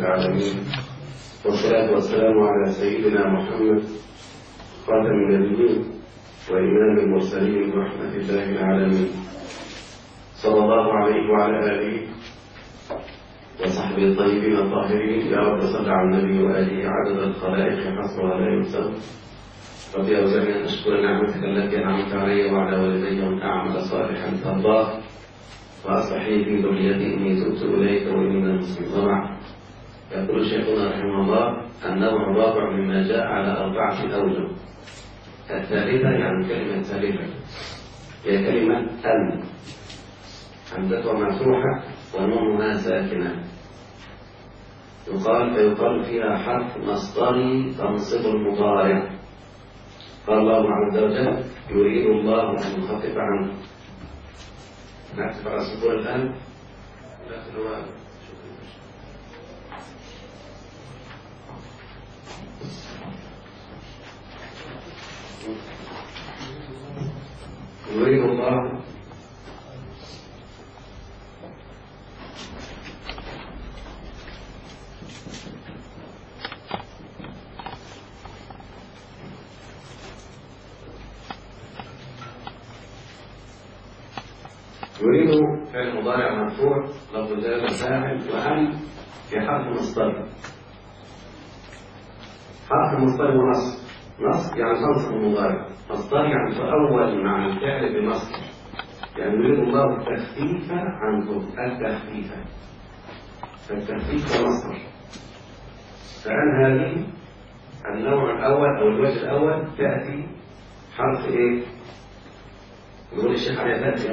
العالمين، والصلاة والسلام على سيدنا محمد خاتم النبيين وإمام المرسلين ورحمة الله العالمين، صلى الله عليه وعلى آله وصحبه الطيبين الطاهرين. يا رب صل على النبي وآله عدد الخلائق حصرها لا ينسى. رب أوزعني أن أشكر نعمتك التي أنعمت علي وعلى والدي وأن أعمل صالحا ترضاه، وأصلح لي في ذريتي إني تبت إليك وإني من المسلمين. يقول شيخنا رحمه الله: النوع الرابع مما جاء على 4 أوجه. الثالثة يعني كلمة ثالثة هي كلمة أن، همزتها مفتوحة ونونها ساكنة، فيقال فيها حرف مصدري تنصب المضارع. قال الله عز وجل: يريد الله أن يخفف عنكم. نكتب على سطور الآن يريد الله فعل مضارع مرفوع لفظ جلاله فاعل، وأن في حرف مصدر. حرف مصدر ونصب. نصب يعني تنصب المضارع، مصدر يعني تؤول مع الفعل بمصدر، يعني يريد الله التخفيف عنكم. التخفيف مصدر. فعن هذه النوع الأول أو الوجه الأول تأتي حرف إيه؟ يقول الشيخ عليه تأتي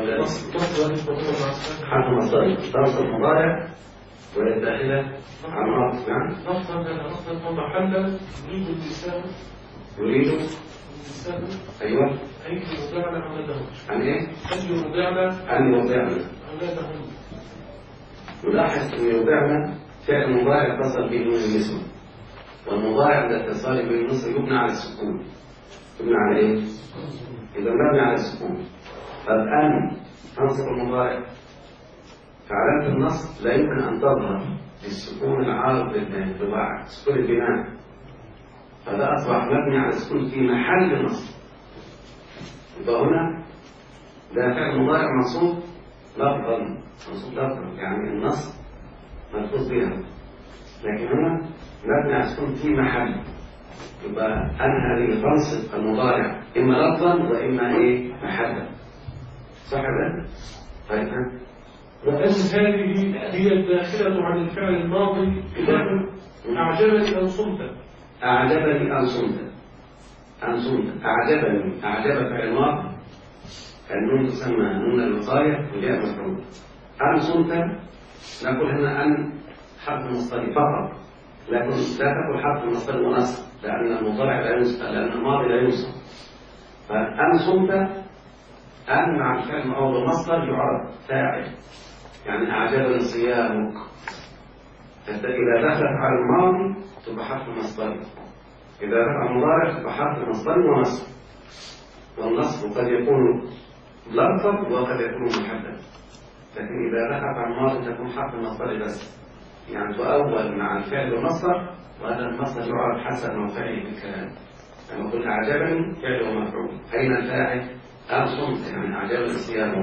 حرف مصدر تنصب المضارع وهي داخلة عن عطف. نعم. نصب محلا يريد اللسان. يريد اللسان. أيوه. أن يرضعن أولادهن. عن إيه؟ أن يرضعن أولادهن. نلاحظ أن يرضعن فعل مضارع اتصل به نون النسوة، والمضارع عند اتصال به النصر يبنى على السكون. يبنى على إيه؟ إذا مبني على السكون. طب أن تنصب المضارع، فعلامة النصب لا يمكن أن تظهر بالسكون العارض للانطباع، سكون البناء، فده أصبح مبني على السكون في محل نصب. يبقى هنا ده فعل مضارع منصوب لفظا، يعني النصب ملفوظ بها، لكن هنا مبني على السكون في محل. يبقى أن هذه تنصب المضارع إما لفظا وإما إيه؟ محلا. صح كده؟ طيب. وأن هذه هي الداخلة عن الفعل الماضي إلى أعجبني أن صمت. أعجبني أن صمت. أعجبني. أعجب فعل ماضي، النون تسمى نون الوقاية وجاء مفعول. أن صمت نقول هنا أن حرف مصدر فقط، لكن لا تقول حرف مصدر ونصب، لأن المضارع لا ينصب، لأن الماضي لا ينصب. فأن صمت، أن مع الفعل أو المصدر يعرض فاعل، يعني أعجبني صيامك. إذا دخلت على الماضي تبقى حرف مصدر، إذا دخل المضارع تبقى حرف مصدر ونصب. والنصب قد يكون لفظا وقد يكون محددا، لكن إذا دخلت على الماضي تكون حرف مصدر بس، يعني تؤول مع الفعل والمصدر، وهذا المصدر يعرض حسب موقعه في الكلام. لما قلت أعجبني فعل ومفعول، أين الفاعل؟ صمت، يعني أعجبني صيامك.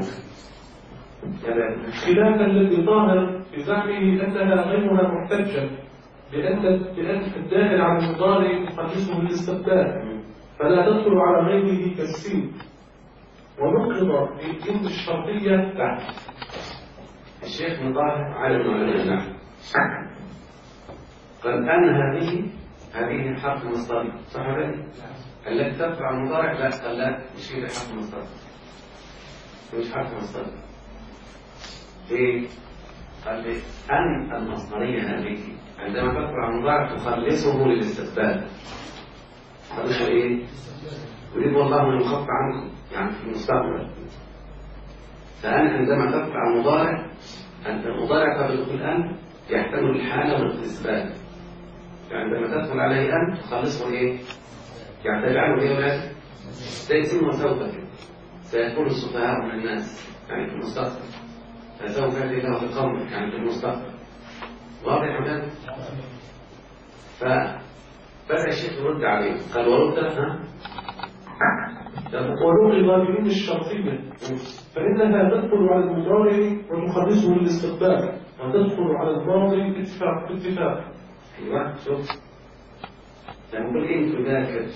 خلافا الذي ظاهر بزعمه أنها غيرها محتجة بأن الداخل على المضارع يقدسه الاستبدال، فلا تدخل على غيره كالسين. ونقض بالجنس الشرطية له. الشيخ مطاهر عالم على النحو قال أن هذه حرف مصدر. صح ولا لا؟ التي تدخل على المضارع لا، قال لا، مش هي حرف مصدر، مش حرف مصدر. ليه؟ قال لي أن المصدرية هذه عندما تدخل على المضارع تخلصه للاستقبال. تخلصه إيه؟ يريد الله أن يخف عنكم، يعني في المستقبل. فأن عندما تدخل على المضارع، أنت المضارع قبل دخول أن يحتمل الحالة والاستقبال، فعندما تدخل عليه أن تخلصه إيه؟ يعني تجعله إيه ولاد؟ سيتم وسوف كده. سيكون السفهاء من الناس، يعني في المستقبل. فسوف يأتي له القمر، يعني في المستقبل. واضح يا حبيبي؟ فبدأ الشيخ يرد عليه قال ورد ولغي من الشرطية فإنها تدخل على المضارع وتخلصه للاستقبال وتدخل على الماضي باتفاق. ايوه شوف لما نقول إن تذاكر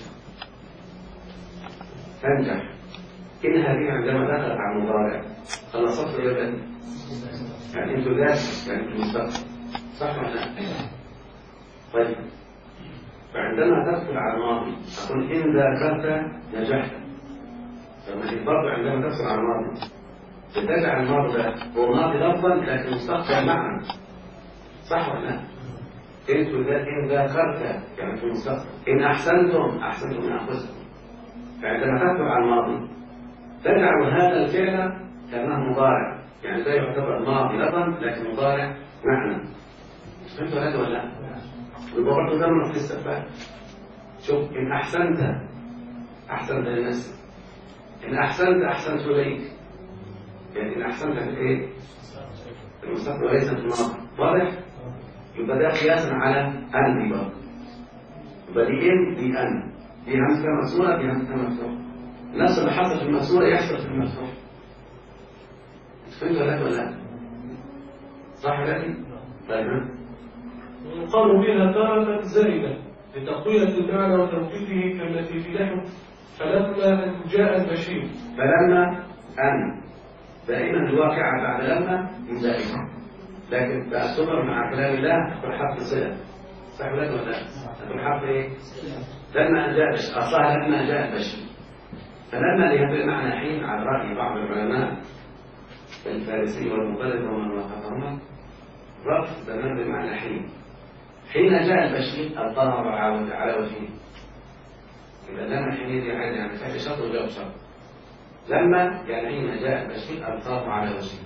تنجح إن هذه عندما دخلت على المضارع خلصت له يدا يعني إن تذاكر يعني في المستقبل صح ولا لا؟ طيب فعندما تدخل على الماضي أقول إن ذاكرت نجحت. فما هي برضه عندما تدخل على الماضي بتجعل الماضي ده هو ماضي لفظا لكن مستقبل معنى صح ولا لا؟ إن ذاكرت يعني في المستقبل إن أحسنتم من أنفسكم. فعندما تدخل على الماضي تجعل هذا الفعل كأنه مضارع يعني ده يعتبر ماضي لفظا لكن مضارع معنى. فهمتوا هذا ولا لا؟ يبقى برضه زمن في الاستقبال. شوف إن أحسنت لنفسك إن أحسنت إليك يعني إن أحسنت في إيه؟ المستقبل وليس في الماضي. واضح؟ يبقى ده قياسا على أن دي برضه. يبقى دي إن دي أن دي همزة مكسورة دي همزة مفتوحة. نفس اللي حصل في المكسورة يحصل في المفتوحة. فهمت ولا لا؟ صح ولا طيب ويقال بها تارة زائدة لتقوية المعنى وتوقيفه كالتي في نحو فلما أن جاء البشير. فلما أن دائما الواقعة بعد لما زائدة لكن تأثر مع كلام الله تكون حرف صلة صح ولا لا؟ تكون حرف إيه؟ لما أن جاء أصلها لما جاء البشير. فلما لهذا المعنى حين على رأي بعض العلماء الفارسي والمغرب ومن وافقهما ظرف زمان بمعنى حين جاء البشير الطهر على وجهه. إذا لما حين دي عادي يعني فعل شرط وجواب شرط. لما يعني حين جاء البشير الطهر على وجهه.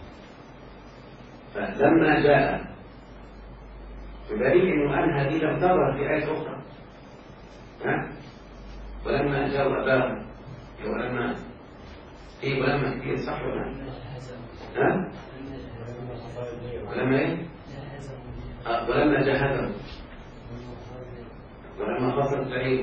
فلما جاء بدليل إنه أن هذه لم تظهر في آية أخرى. ولما جاء أباه ولما إيه ولما كتير صح ولا ولما إيه ولما جاهدهم ولما خسرت بعيد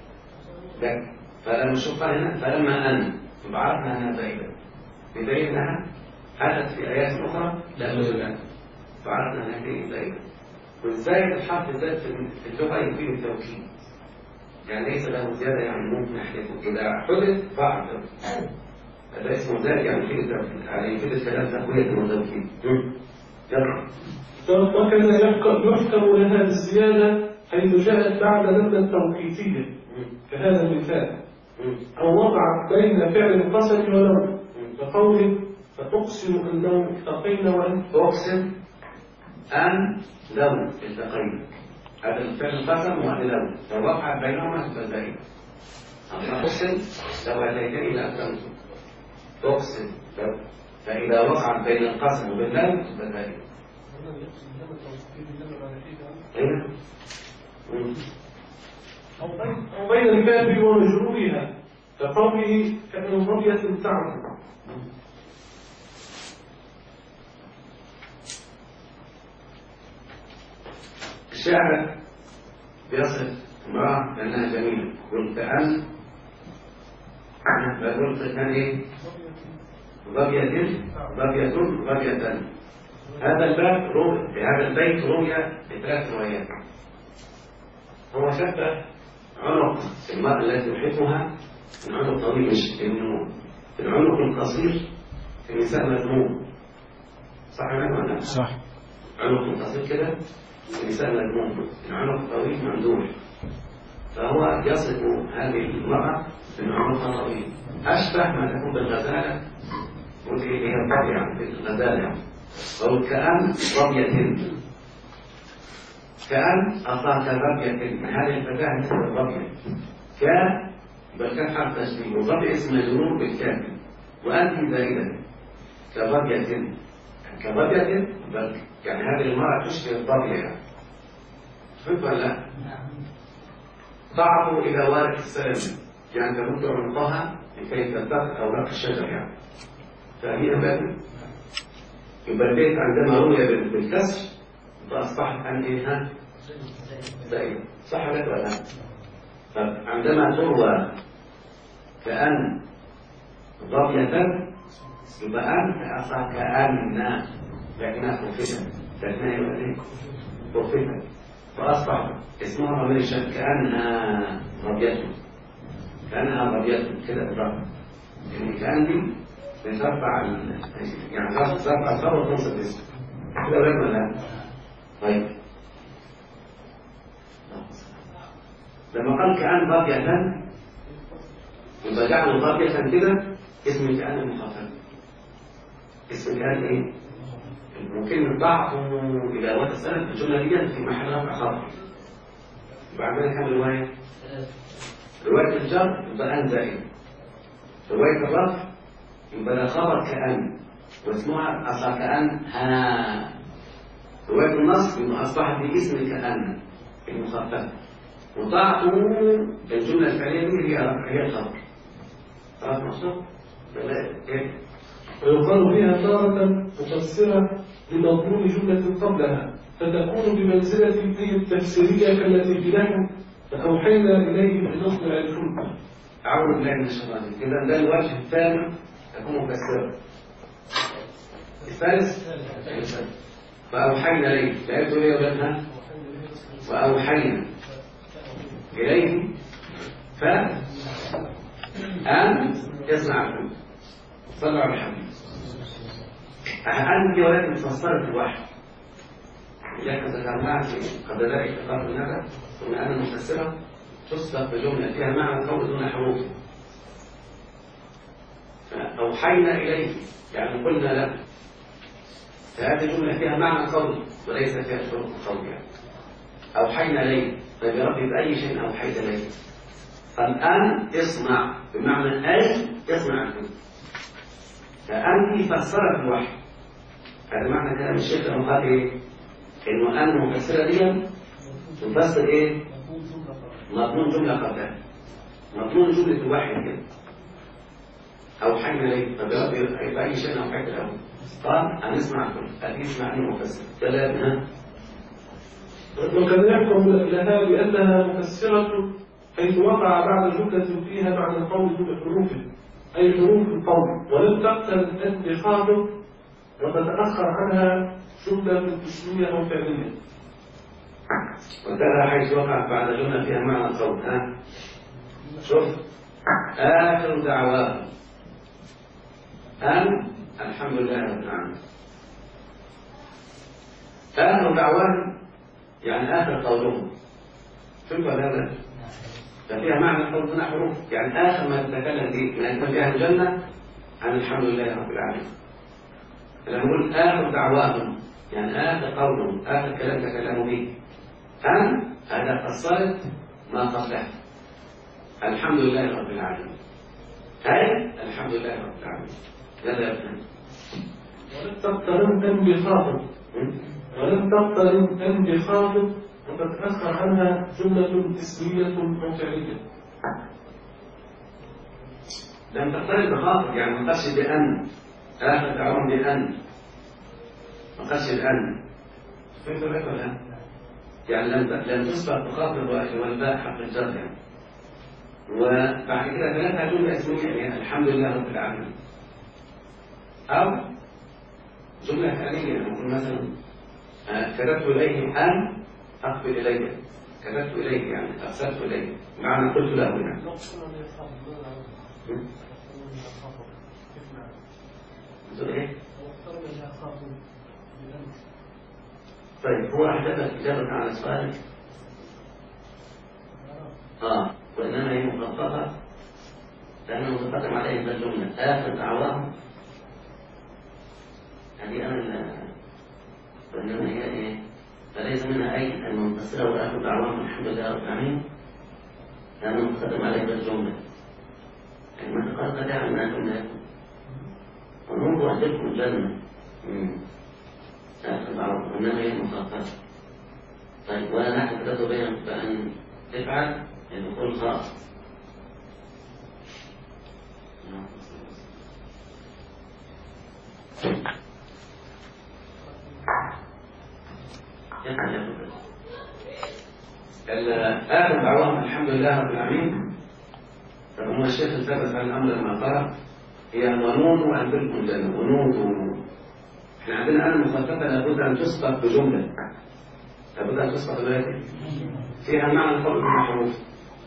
فلما شقها هنا فلما أن عرفنا أنها زائدة بدليل أنها حدث في آيات أخرى لا توجد عنها فعرفنا أنها كلمة زائدة. والزائد الحرف الزائد في اللغة يفيد التوكيد يعني ليس له زيادة يعني ممكن أحدثه إذا حدث فاعل هذا اسمه زائد يعني يفيد التوكيد يعني يفيد الكلام تقوية والتوكيد. يلا وكذا يحكم لها بالزيادة حيث جاءت بعد لما التوقيفية كهذا المثال أو وقعت بين فعل القسم ولون كقوله فتقسم أن لو التقينا وأن تقسم أن لو التقينا هذا الفعل القسم وهذا لو فوقعت بينهما تبقى زائدة. تقسم لو أتيتني لأقسمت تقسم لو فإذا وقعت بين القسم وبين لو تبقى زائدة. أو بين الكاف ومجرورها كقوله كأن رمية تعرف. الشاعر بيصف امرأة لأنها جميلة قلت أن قلت كان إيه ظبية هذا الباب في هذا البيت رؤيا بثلاث روايات. هو شبه عنق المرأة التي يحبها العنق طويل مش إنه العنق القصير في النساء مذموم صح ولا لا؟ صح. عنق قصير كده في النساء مذموم العنق الطويل ممدوح. فهو يصف هذه المرأة بعنقها طويل أشبه ما تكون بالغزالة ودي هي الطبيعة بالغزالة أو كأن رمية كأن أصلا كرمية هذه الفتاة مثل الرمية كان بل كان حرف تشبيه والرمية اسم مجرور بالكاف وأنت زائدة كرمية بل يعني هذه المرأة تشبه الرمية فهمت ولا لا؟ ضعفوا إلى وارث السلم يعني تمد عنقها لكي تلتقط أوراق الشجر يعني فاهمين بقى؟ يبقى البيت عندما روي بالكسر فأصبحت أن إيه ها؟ زائدة. صح ولا لا؟ فعندما تروى كأن ضابية يبقى أن أصبح كأن، لكنها خففت، لكنها يبقى إيه؟ خففت، فأصبح اسمها ضمير الشك كأنها ضابية، كأنها ضابية كده بالرغم. يعني كأن دي بترفع يعني ترفع الخبر وتنصب الاسم كده ولا لا؟ طيب لما قال كأن ضابية يبقى جعله ضابية كده اسم كأن المخاطب. اسم كأن ايه؟ ممكن ضعف إذا وتسألت الجملة دي في محل رفع خبر. يبقى عندنا كم رواية؟ رواية الجر يبقى أن زائد، رواية الرفع يبقى ده خبر كأن واسمها أصلا كأن ها، رواية النصب يبقى أصبحت باسم كأن المخففة، وضعته الجملة الفعلية دي هي الخبر. خلاص مقصود؟ إيه؟ ويقال فيها تارة مفسرة لمضمون جملة قبلها فتكون بمنزلة الآية التفسيرية كالتي في نحو فأوحينا إليه أن نصنع الفلك. أعوذ بالله من الشيطان الرجيم. إذا ده الوجه الثاني تكون مفسرة. الثالث فأوحينا إليه، لا يقول يا ولدها وأوحينا إليه فأن يصنع الفلك. صلوا على الحبيب. أن دي ولكن مفسرة الوحي، لكن ذكرناها في قبل ذلك في قبل الندى، قلنا أن المفسرة تصدق بجملة فيها معنى القول دون حروف. فأوحينا إليه يعني قلنا له، فهذه الجملة فيها معنى قول وليس فيها شروط القول. يعني أوحينا إليه، طيب يا ربي بأي شيء أوحيت إليه؟ فالآن اصنع بمعنى أي يصنع الفلك. فأن فسرت الوحي. هذا معنى كلام الشيخ المقال إيه؟ إنه أن المفسرة دي تفسر إيه؟ مضمون جملة قبلها، مضمون جملة الوحي كده. أوحينا إليه، طب يا رب بأي شيء أوحيت له؟ قال أن يسمع الفلك، أن يسمع المفسر. كلامها وكذا يحكم لها لأنها مفسرة حيث وقع بعد جملة فيها معنى القول دون حروفه، أي حروف القول، ولم تقتل أن بخاطب وتتأخر عنها جملة اسمية أو فعلية. وكذا حيث وقع بعد جملة فيها معنى القول. ها شوف آخر دعواهم أن الحمد لله رب العالمين. آخر دعواهم يعني آخر قولهم. شوف هذا ففيها معنى القول دون حروف، يعني آخر ما تتكلم به ما يكون فيها الجنة عن الحمد لله رب العالمين. لما نقول آخر دعواهم يعني آخر قولهم، آخر كلام تكلموا به. أن هذا فسرت ما قبلها الحمد لله رب العالمين، أي الحمد لله رب العالمين. هذا يفهم. ولم تقترن أن بخاطب، ولم تقترن أن بخاطب وتتأخر عنها جملة اسمية أو فعلية. لم تقترن بخاطب يعني ما قالش بأن، آخر دعواهم بأن، ما قالش بأن. فهمت ولا لا؟ يعني لم تسبق بخاطب والباء حق الجر يعني. وبعد كده ثلاثة جملة اسمية يعني الحمد لله رب العالمين، أو جملة فعلية ممكن مثلا كتبت إليه أن أقبل إليه، كتبت إليه يعني أرسلت إليه، معنى قلت له يعني. إيه؟ طيب هو أحدث إجابة على سؤالك؟ وإنما هي مخففة لأنه متقدم عليه من الجملة آخر دعواهم. هذه أنا وإنما هي إيه؟ فليس منها أي المنتصرة وآخر دعواهم الحمد لله رب العالمين، لأنه متقدم عليه من الجملة. يعني ما تقدم دعا من أجمل ونور أهلكم الجنة آخر دعواهم، وإنما هي مخففة. طيب ولا نحن كتبت بين بأن تفعل يدخل خاص. آخر دعواهم الحمد لله رب العالمين. فهم الشيخ التبس عن الأمر لما قال هي ونود أن تلكم الجنة ونود. احنا عندنا أن مخففة لابد أن تسبق بجملة، لابد أن تسبق بجملة فيها معنى الفرق بين الحروف،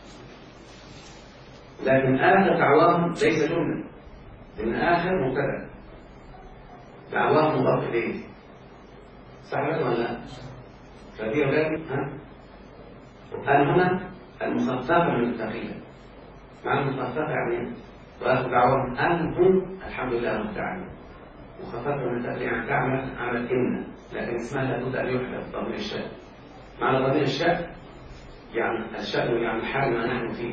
لكن آخر دعواهم ليس جملة، لأن آخر مبتدأ، دعواهم مضاف إليه، صح ولا لا؟ فدي ولكن الآن هنا المخففة من الثقيلة، معنى المخففة يعني وآخر دعواهم أنتم الحمد لله رب العالمين. مخففة من الثقيلة يعني تعمل عمل إن، لكن اسمها لابد أن يحدث ضمير الشأن. معنى ضمير الشأن يعني الشأن يعني حال ما نحن فيه،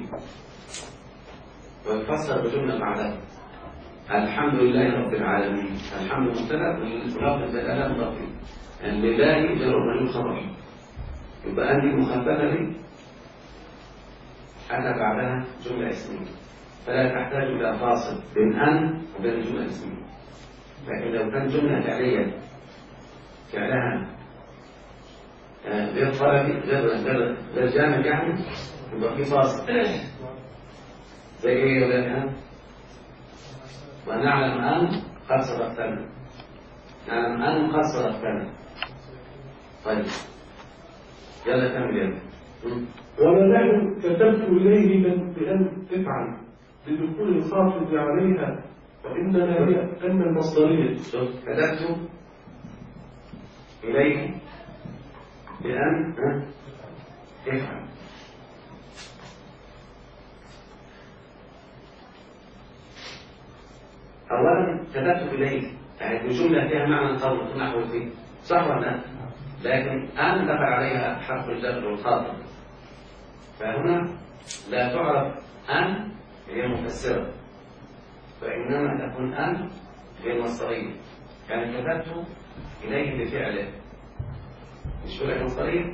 ويفسر بجملة بعدها الحمد لله رب العالمين. الحمد مبتدأ واللفظ الآلة مضاف يعني لله جر ومجرور خبر، يبقى أن المخففة دي أتى بعدها جملة اسمية، فلا تحتاج إلى فاصل بين أن وبين الجملة الاسمية. لكن لو كانت جملة فعلية فعلها غير طلبي غير جامد يعني يبقى في فاصل. زي ايه يا ولاد؟ ونعلم ان قد صدقتنا، نعلم ان قد صدقتنا. طيب يلا كمل يلا. ولنحن كتبت إليه بأن تفعل لدخول الخاطب عليها، وإنما هي أن المصدرية. كتبت إليه بأن تفعل. أولا كتبت إليه يعني بجملة فيها معنى القول نحو فيه، صح ولا لا؟ لكن أن دخل عليها حرف الجر والخاطب، فهنا لا تعرف أن هي مفسرة، فإنما تكون أن غير مصدرية. يعني كتبت إليه بفعله، مش فعل مصدرية؟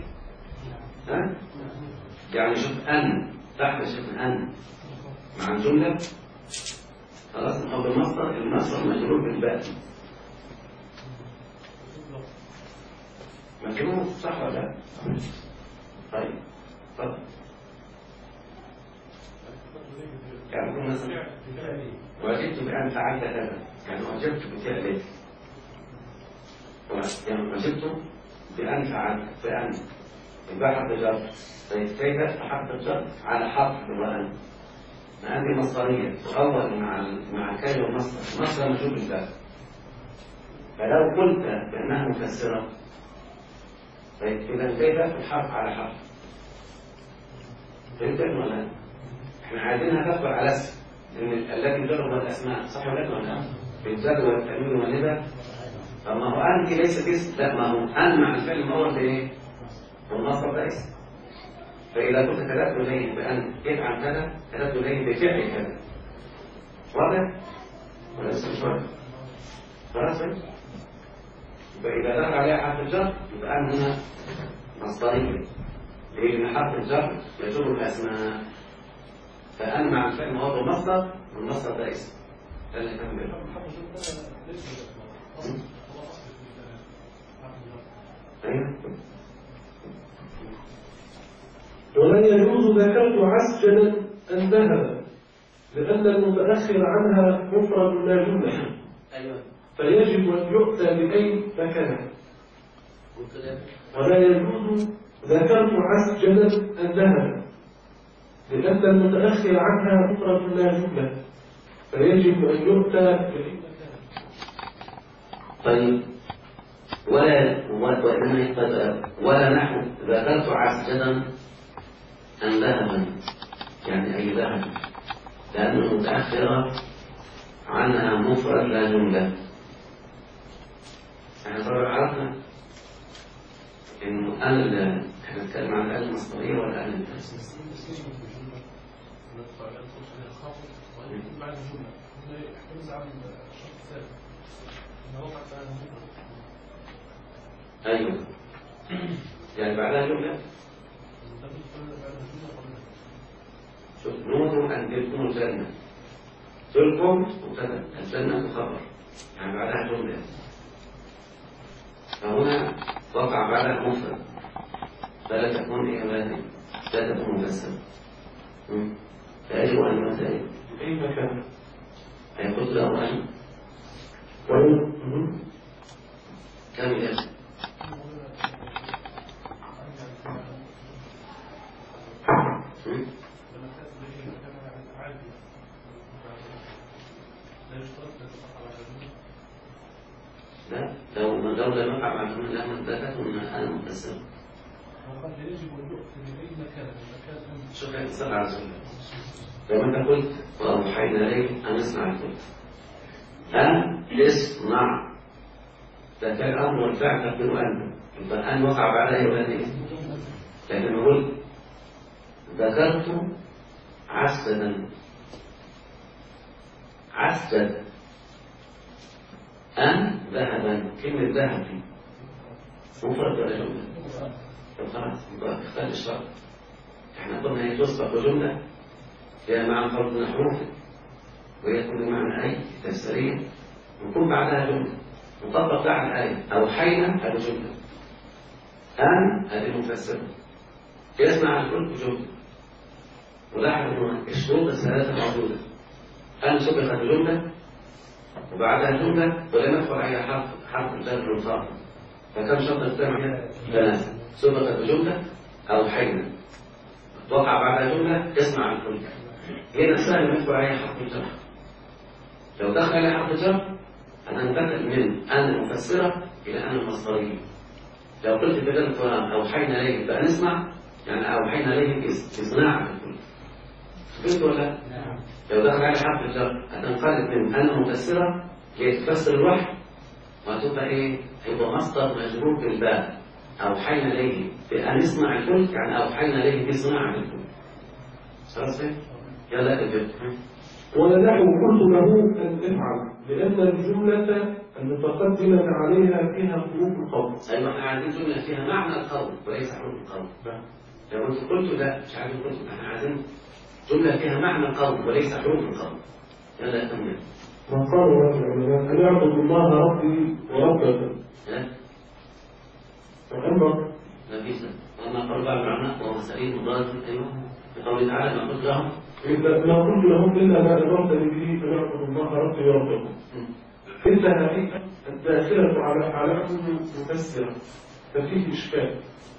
يعني شوف أن تحت شوف أن مع الجملة خلاص، أو بالمصدر، المصدر مجرور بالباء، مجرور صح ولا لا؟ طيب طب يعني مثلا وجدت بأن فعلت كذا، يعني وجدت بفعله، يعني وجدت بأن فعلت بأن يبقى حرف جر. طيب كيف حرف الجر على حرف وأن؟ ما هذه مصدرية تؤول مع كلمة المصدر، مصدر مجرور بالباء. فلو قلت بأنها مفسرة طيب إذا كيف الحرف على حرف؟ فهمت ولا؟ احنا عايزينها تدخل على اسم، لأن التي تجر هو الأسماء، صح ولا لا؟ بالزاد والتنوين والندى. طب ما هو أن ليست اسم، لا ما هو أن مع الفعل المؤول بإيه؟ والمصدر ده اسم. فإذا كنت كتبت إليه بأن افعل كذا، كتبت إليه بفعل كذا. واضح؟ ولا لسه مش واضح؟ خلاص؟ يبقى إذا دخل عليها حرف الجر يبقى أن هنا مصدرية، لأن حرف الجر يجر الأسماء، فأن مع الفعل المؤول مصدر والمصدر ده اسم. ده اللي كان بيقول. ولا يجوز ذكرت عسجدا أن ذهب، لأن المتأخر عنها مفرد لا جملة، فيجب أن يؤتى بأي مكان. ولا يجوز ذكرت عسجدا أن ذهب، لأن المتأخر عنها مفرد لا جملة، فيجب أن يؤتى بأي مكان. طيب ولا نحو ذكرت عسجدا أن ذهبا، يعني أي ذهب، لأنه متأخرة عنها مفرد لا جملة. احنا طبعا عرفنا إنه أنا احنا نتكلم عن الآلة المصدرية ولا الآلة أيوه يعني بعدها جملة. شوف نور أن تلكم الجنة، تلكم مبتدأ الجنة خبر، يعني بعدها جملة، فهنا وقع بعدها مفرد، فلا تكون إيه لا تكون مفسرة. فيجب أن يمثل في أي مكان. أي قلت له أن كم يجب لا لو من دولة نقع مع جملة لا من ذاته من أنا مفسرة. يجب أن يؤخذ في أي مكان. شوف يا صلى على رسول الله. لو أنت قلت وأوحينا إليك أن اسمع الكل أن اسمع ده كان الأمر والفعل تقدير أنت الآن وقع بعدها يولد إيه؟ لكن نقول ذكرت عسدا عسد أن ذهبا كلمة ذهب دي مفرد ولا جملة؟ طب خلاص يبقى اختار الشرط. احنا قلنا هي تسبق بجملة فيها معنى فرد من حروف وهي كل معنى أي تفسيرية ويكون بعدها جملة مطبق على الآية أوحينا هذه جملة أن هذه مفسرة يسمع الكل بجملة ولاحظ أن الشروط الثلاثة موجودة أن سبقت بجملة وبعدها جملة ولم يدخل عليها حرف الجر والخاطب فكم شرط السمع ثلاثة سبقت بجملة أوحينا وقع بعدها جملة يسمع الكل هنا سهل يدخل عليها حرف الجر لو دخل عليها حرف الجر هننتقل من أن المفسرة إلى أن المصدرية. لو قلت في بدل القرآن أوحينا إليه بقى نسمع يعني أوحينا إليه بصناعة الكل. فهمت ولا؟ نعم. لو دخل على حرف الجر هتنقلب من أن المفسرة لتفسر الوحي وهتبقى إيه؟ هيبقى مصدر مجرور بالباء أوحينا إليه بأن نسمع الكل يعني أوحينا إليه بصناعة الكل. خلاص إيه؟ يلا اكتب. ونحو قلت له أن افعل لأن الجملة المتقدمة عليها فيها حروف القول. أيوة احنا عايزين جملة فيها معنى القول وليس حروف القول. لو أنت قلت لا مش عايزين قلت احنا عايزين جملة فيها معنى القول وليس حروف القول. يلا كمل. وقالوا أن يعبد الله ربي وربكم. وأمر لا فيش وأما قال بعض العلماء وهو سعيد مضاد أيوه بقوله تعالى ما قلت لهم ما قلت لهم إلا ما أمرتني به أن أعبد الله ربي وربكم. إنها هي الداخلة على كل مفسرة ففيه إشكال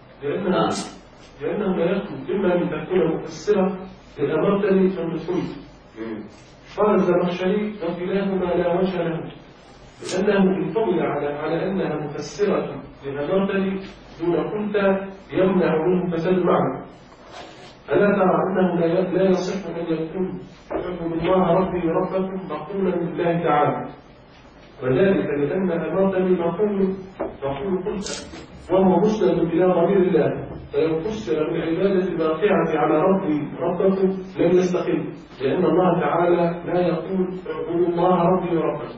لأنه لا يخلو إما أن تكون مفسرة لأمرتني فمدخلت. قال الزمخشري وكلاهما لا وجه له لأنه إن قبل على أنها مفسرة لأمرتني دون قلت يمنع منه فساد معنى. ألا ترى أنه لا يصح أن يكون اعبدوا الله ربي وربكم مقولا لله تعالى وذلك لأن أمرتني مقول قلت وهو مسند إلى ضمير الله فلو فسر بالعبادة الباقعة على ربي ربكم لم يستقيم لأن الله تعالى لا يقول اعبدوا الله ربي وربكم.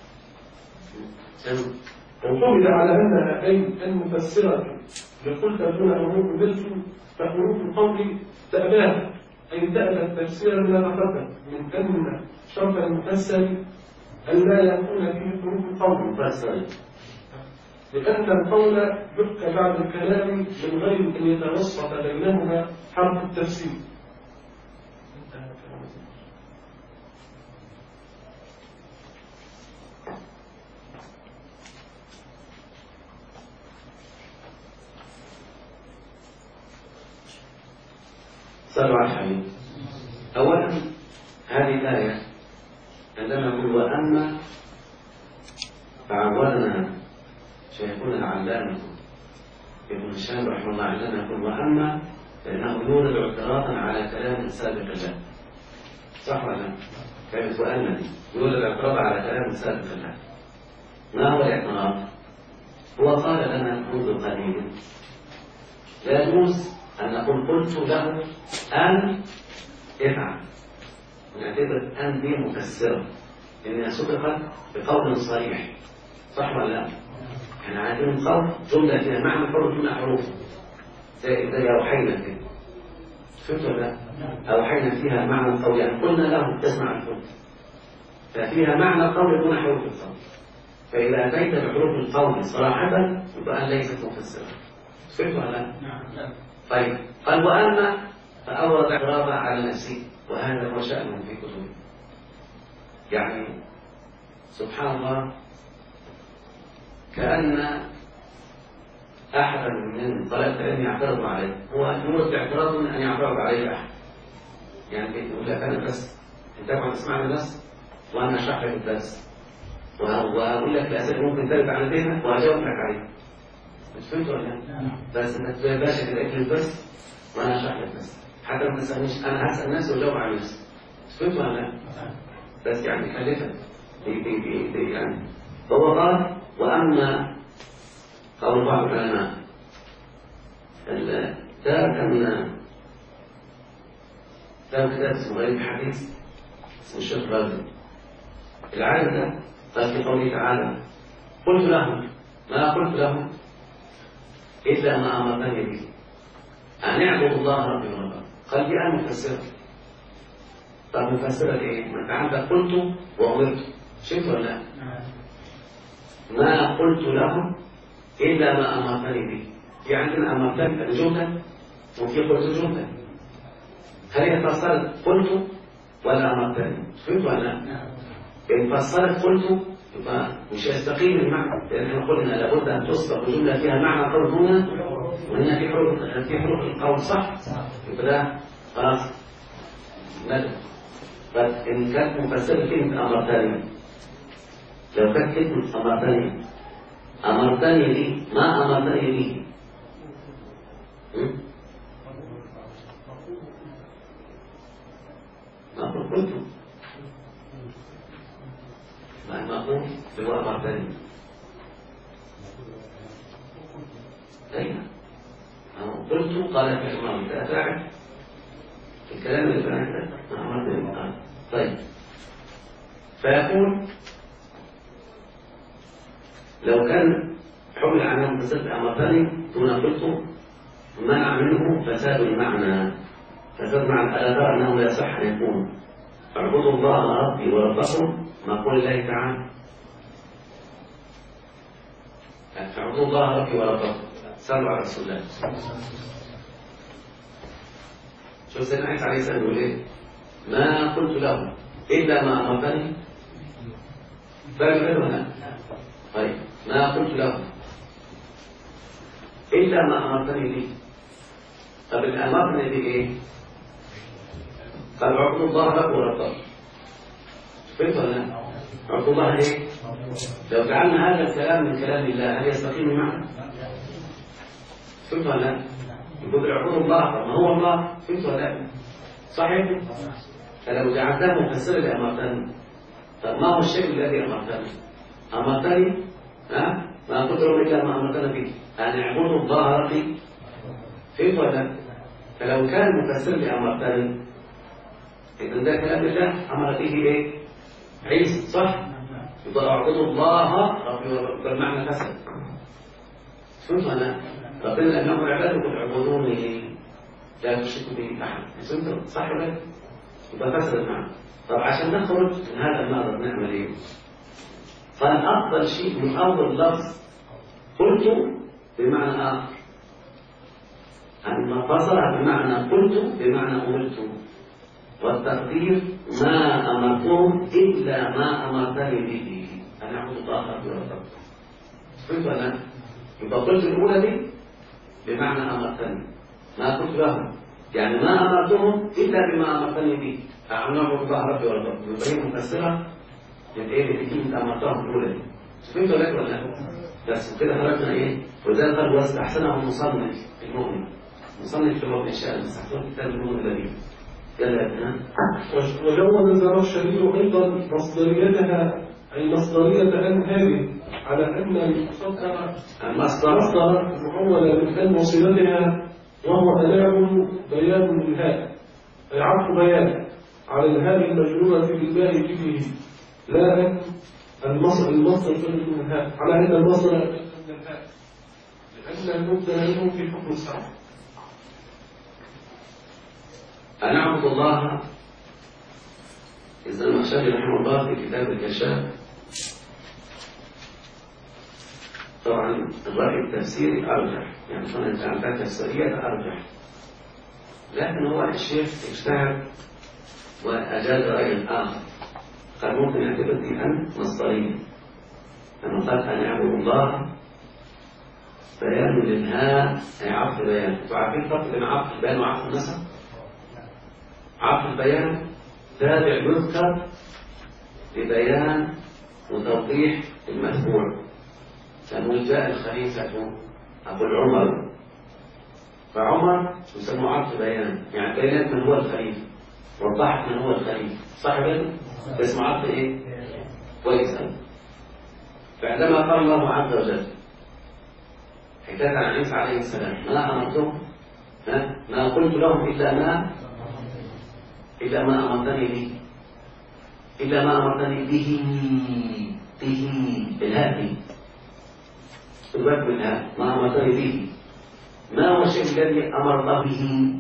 وقبل على أنها أي المفسرة لقلت دون حروف الجزء فحروف القول تأباه أي تأبى التفسير بما تقدم من أن شرط المفسر أن لا يكون فيه حروف القول مفسر لأن القول يحكى بعد الكلام من غير أن يتوسط بينهما حرف التفسير. صلوا على الحبيب. أولا هذه الآية عندما نقول وأما فعودنا شيخنا العلامة ابن هشام رحمه الله عندما يقول وأما فإنه يولد اعتراضا على كلام سابق الله. صح ولا لا؟ كلمة وأما دي يولد اعتراضا على كلام سابق الله. ما هو الاعتراض؟ هو قال لنا منذ قليل لا يجوز أن نقول قلت له أن افعل ونعتبر أن دي مفسرة إنها سبقت بقول صريح. صح ولا لا؟ احنا عايزين قول جملة فيها معنى قول جملة حروف زي أوحينا كده. فهمت ولا لا؟ أوحينا فيها معنى القول يعني قلنا له تسمع القول ففيها معنى القول دون حروف القول. فإذا أتيت بحروف القول صراحة يبقى أن ليست مفسرة. فهمت ولا لا؟ طيب قال وأما فأورد اعتراضا على نفسه، وهذا هو شأنه في كتبه. يعني سبحان الله، كأن أحدا من طلبة العلم يعترض عليه، هو يرد اعتراض من أن يعترض عليه أحد. يعني يقول لك أنا بس أنت تقعد تسمعني بس وأنا أشرح لك الدرس، وأقول لك الأسئلة ممكن ترد على ذهنك وأجاوب لك عليها. مش فهمت ولا لا؟ بس أنت تقول يا باشا كده اكتب بس وأنا أشرح لك بس، حتى ما تسألنيش، أنا هسأل نفسي وأجاوب على نفسي. مش فهمت ولا لا؟ بس يعني خليتك يعني. فهو قال وأما قول بعض العلماء كان كتاب اسمه غريب الحديث، اسمه الشيخ الرازي. العالم ده قال في قوله تعالى قلت لهم ما قلت لهم إلا ما أمرتني به أن اعبدوا الله ربي وربكم. قال بأن مفسرة. طب مفسرة إيه؟ ما أنت عندك قلت وأمرت، شفت ولا لا؟ ما قلت لهم إلا ما أمرتني به. في عندنا أمرتني جملة وفي قلت جملة. هل هي فسرت قلت ولا أمرتني؟ فهمت ولا لا؟ إن فسرت قلت يبقى مش هيستقيم المعنى، لأن احنا قلنا لابد أن تصدق جملة فيها معنى قول هنا وهنا في حروف القول، صح؟ يبقى ده خلاص ندم. فإن كانت مفسرة كلمة أمرتني، لو كانت كلمة أمرتني لي ما أمرتني لي، ما قلت ما أقول هو أمرتني. أين قلت قال في الإمام فأفاعل الكلام اللي فعله ما أمرتني. طيب فيقول لو كان حمل عنه مفسرة أمرتني دون قلت منع منه فساد المعنى. فساد المعنى ألا ترى أنه لا يصح أن يكون اعبدوا الله ربي وربكم ما قول الله تعالى اعبدوا الله ربي وربكم. صلوا على رسول الله. شوف سيدنا عيسى عليه السلام يقول ايه؟ ما قلت له إلا ما أمرتني. فاهم ولا؟ طيب ما قلت له إلا ما أمرتني به. طب اللي أمرتني به إيه؟ قال اعبدوا الله ربي وربكم. فهمت ولا لا؟ اعبدوا الله إيه؟ لو جعلنا هذا الكلام من كلام الله هل يستقيم معنا؟ فهمت ولا لا؟ يقول اعبدوا الله، ما هو الله. فهمت ولا لا؟ صحيح؟ فلو جعلته مفسرا لأمرتني، طب ما هو الشيء الذي أمرتني؟ أمرتني ما قلت لهم إلا ما أمرتنا به أن اعبدوا الله ربي. فهمت ولا لا؟ فلو كان مفسر لأمرتني إذن ده كلام الله أمر به إيه؟ عيسى، صح؟ يبقى اعبدوا الله ربي بالمعنى فسد. فهمت ولا لا؟ ربنا أنهم العباد يقول اعبدوني لا تشركوا به أحد. فهمت صح ولا لا؟ يبقى فسد المعنى. طب عشان نخرج من هذا المرض نعمل إيه؟ قال أفضل شيء من أول لفظ قلت بمعنى آخر، أن فصلها بمعنى قلت بمعنى أمرت، والتقدير ما أمرتهم إلا ما أمرتني به أن أعبد الله ربي وربكم. فهمت ولا لا؟ يبقى قلت الأولى دي بمعنى أمرتني، ما قلت لهم يعني ما أمرتهم إلا بما أمرتني به أن أعبد الله ربي وربكم. يبقى هي مفسرة من إيه اللي كلمة أمرتهم الأولى دي. فهمت ولا لا؟ بس كده خرجنا إيه؟ وذلك قال واستحسنه المصنف المؤمن. مصنف في موضع الشأن استحسن كتاب المؤمن الذي وجود الزمخشري أيضا مصدريتها أي مصدرية أن هذه على أن المصدر محولة من أن وصلتها وهو أداء بيان للهاء أي عطف بيان على الهاء المجرورة بالباء فيه، لا المصدر من الهاء على أن المصدر من الهاء لأن المبدأ منه في حكم السعر. أن أعبد الله. إذا الزمخشري رحمه الله في كتاب الكشاف طبعا الرأي التفسيري أرجح، يعني صنع التفسيرية أرجح لكن هو الشيخ اجتهد وأجاز رأي آخر، قد ممكن يعتبر دي أن مصدرية، لما قال أن يعبد الله بيان للهاء أي عطف بيان. أنتوا عارفين الفرق بين عطف البيان وعطف النسب؟ عطف البيان تابع يذكر لبيان وتوضيح المتبوع، لما جاء الخليفة أبو العمر، فعمر يسمى عطف بيان، يعني بيانات من هو الخليفة، وضحت من هو الخليفة، صح كده؟ اسمه عطف إيه؟ كويس أوي. فعندما قال الله عز وجل حكاية عن عيسى عليه السلام ما أمرتهم ما قلت لهم إلا ما أمرتني به، إلا ما أمرتني به بالهادي تبقى بالها ما أمرتني به. ما هو الشيء الذي أمر الله به؟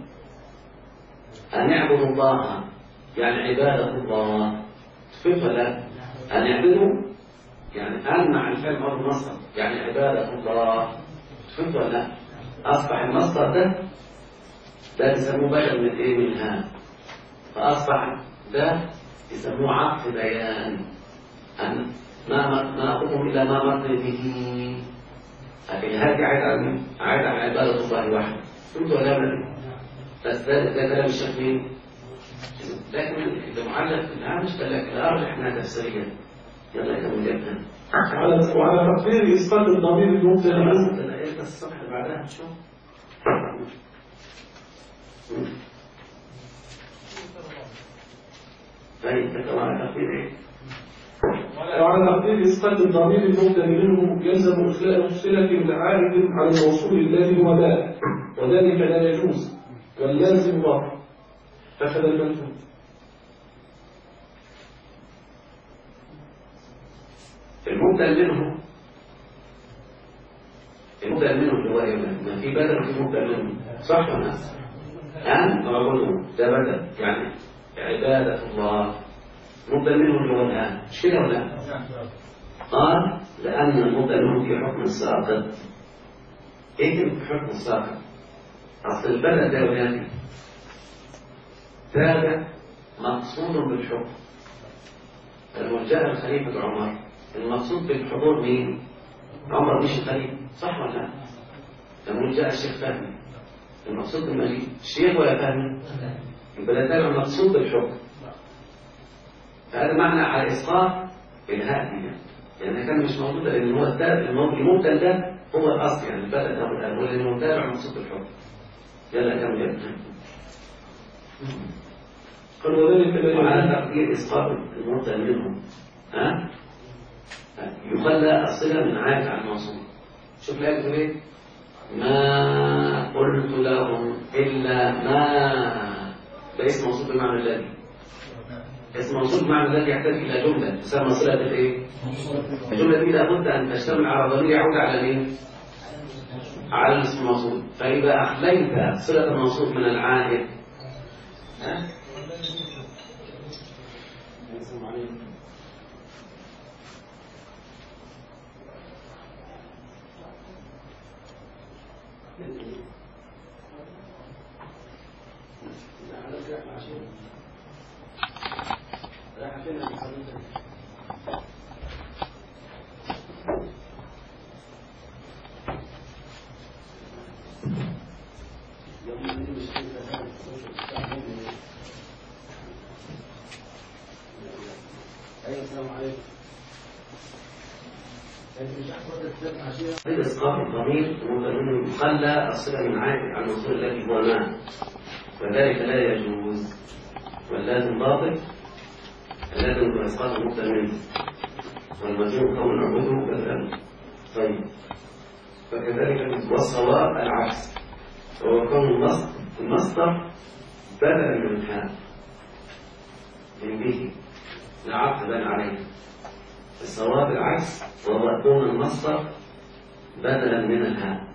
أن يعبدوا الله، يعني عبادة الله. فهمت ولا؟ أن يعبدوا يعني أن مع الفعل أو المصدر، يعني عبادة الله. فهمت ولا؟ أصبح المصدر ده يسموه بدل من إيه؟ منها، فأصبح ده يسموه عطف بيان، أن ما أقوم إلا ما أمرتني به. الهادي عاد عن عبادة الله وحده. فهمت ولا لا؟ بس ده كلام الشيخ مين؟ لكن المعلق الهامش قال لك الأرجح إنها تفسيرية. يلا كمل جدا. وعلى تقدير إسقاط الضمير المبتدئ. أنا قلت الصفحة اللي بعدها شو؟ طيب كده على تقدير إيه؟ وعلى تقدير إسقاط الضمير المبتدئ منه يلزم إخلاء صلة من عائد على الموصول الذي هو ذاك، وذلك لا يجوز، واللازم باطل. فكذا المنفوذ. المبدل منه اللي هو ما في بدل في مبدل منه، صح ولا لا؟ نقوله ده بدل يعني عبادة الله، مبدل منه اللي هو الآن، مش كده ولا لا؟ قال لأن المبدل منه في حكم الساقط. إيه في حكم الساقط؟ أصل البدل ده ولادي تابع مقصود بالحكم. لما جاء الخليفة عمر المقصود بالحضور مين؟ عمر مش الخليفة، صح ولا لا؟ لما جاء الشيخ فهمي المقصود بالمجيء الشيخ ولا فهمي؟ يبقى ده تابع مقصود بالحكم. فهذا معنى على إسقاط الهاء دي، يعني كان مش موجودة لأن هو المبدل ده هو الأصل، يعني البدل ده هو لأنه تابع مقصود بالحكم. يلا كم جدا. قال وذلك وعلى تقدير إسقاط المبدل منهم يخلى الصلة من عائد على الموصول. شوف لا يقول ايه؟ ما قلت لهم إلا ما، ده اسم موصول بمعنى الذي. اسم موصول بمعنى الذي يحتاج إلى جملة تسمى صلة الايه؟ الجملة دي لابد أن تشتمل على ضمير يعود على مين؟ على الاسم الموصول. فإذا أخليت صلة الموصول من العائد إسقاط الضمير ممكن يخلى الصلة من عائد على الموصول الذي هو ما، وذلك لا يجوز، واللازم باطل. اللازم هو إسقاط المبدل منه، والمجهول كون عبوده بدلا. طيب فكذلك والصواب العكس، وهو كون المصدر بدلا من الحال من به لا عقبا عليه. الصواب العكس وهو كون المصدر بدلا من الهاء،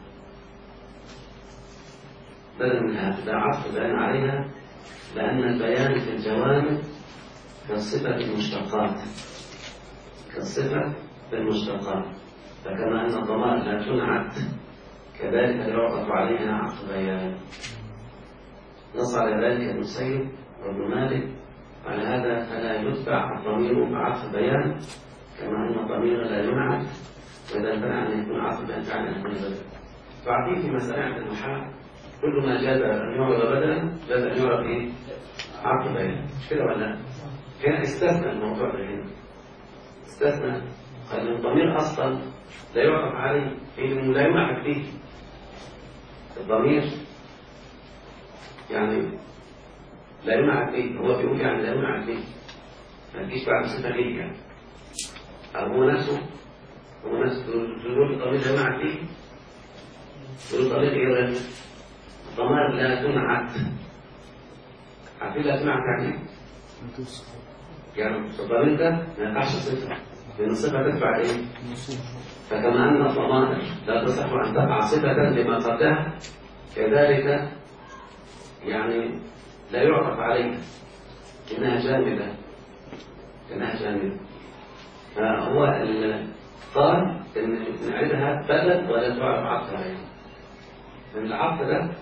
بدلا من الهاء لا عطف بيان عليها، لأن البيان في الجوانب كالصفة المشتقات، كالصفة المشتقات. فكما أن الضمائر لا تنعت كذلك يعطف عليها عطف بيان. نص على ذلك ابن سيد وابن مالك. على هذا فلا يتبع الضمير بعطف بيان، كما أن الضمير لا ينعت، وإذا امتنع أن يكون عطف بيان فعلا أن يكون بدلا. فأعطيه في مسألة عند المحال كل ما جاز أن يعرض بدلا جاز أن يعرض إيه؟ عطف بيان، مش كده ولا؟ هنا استثنى الموضوع ده، هنا استثنى أن الضمير أصلا لا يعرف عليه إنه لا ينعت فيه. الضمير يعني لا ينعت فيه، هو بيقول يعني لا ينعت فيه، ما تجيش بعد صفة ليه يعني، أو هو نفسه تقول الضمير لا ينعت فيه، تقول الضمير إيه؟ الضمائر لا تنعت. عارفين لا تنعت يعني يعني الضمير ده ما ينفعش صفة، لأن الصفة تتبع إيه؟ فكما أن الضمائر لا تصح أن تقع صفة لما قبلها، كذلك يعني لا يعرف عليها إنها جامدة، فهو قال إن نعيدها بدل ولا تعرف عطف عليها. من العطف ده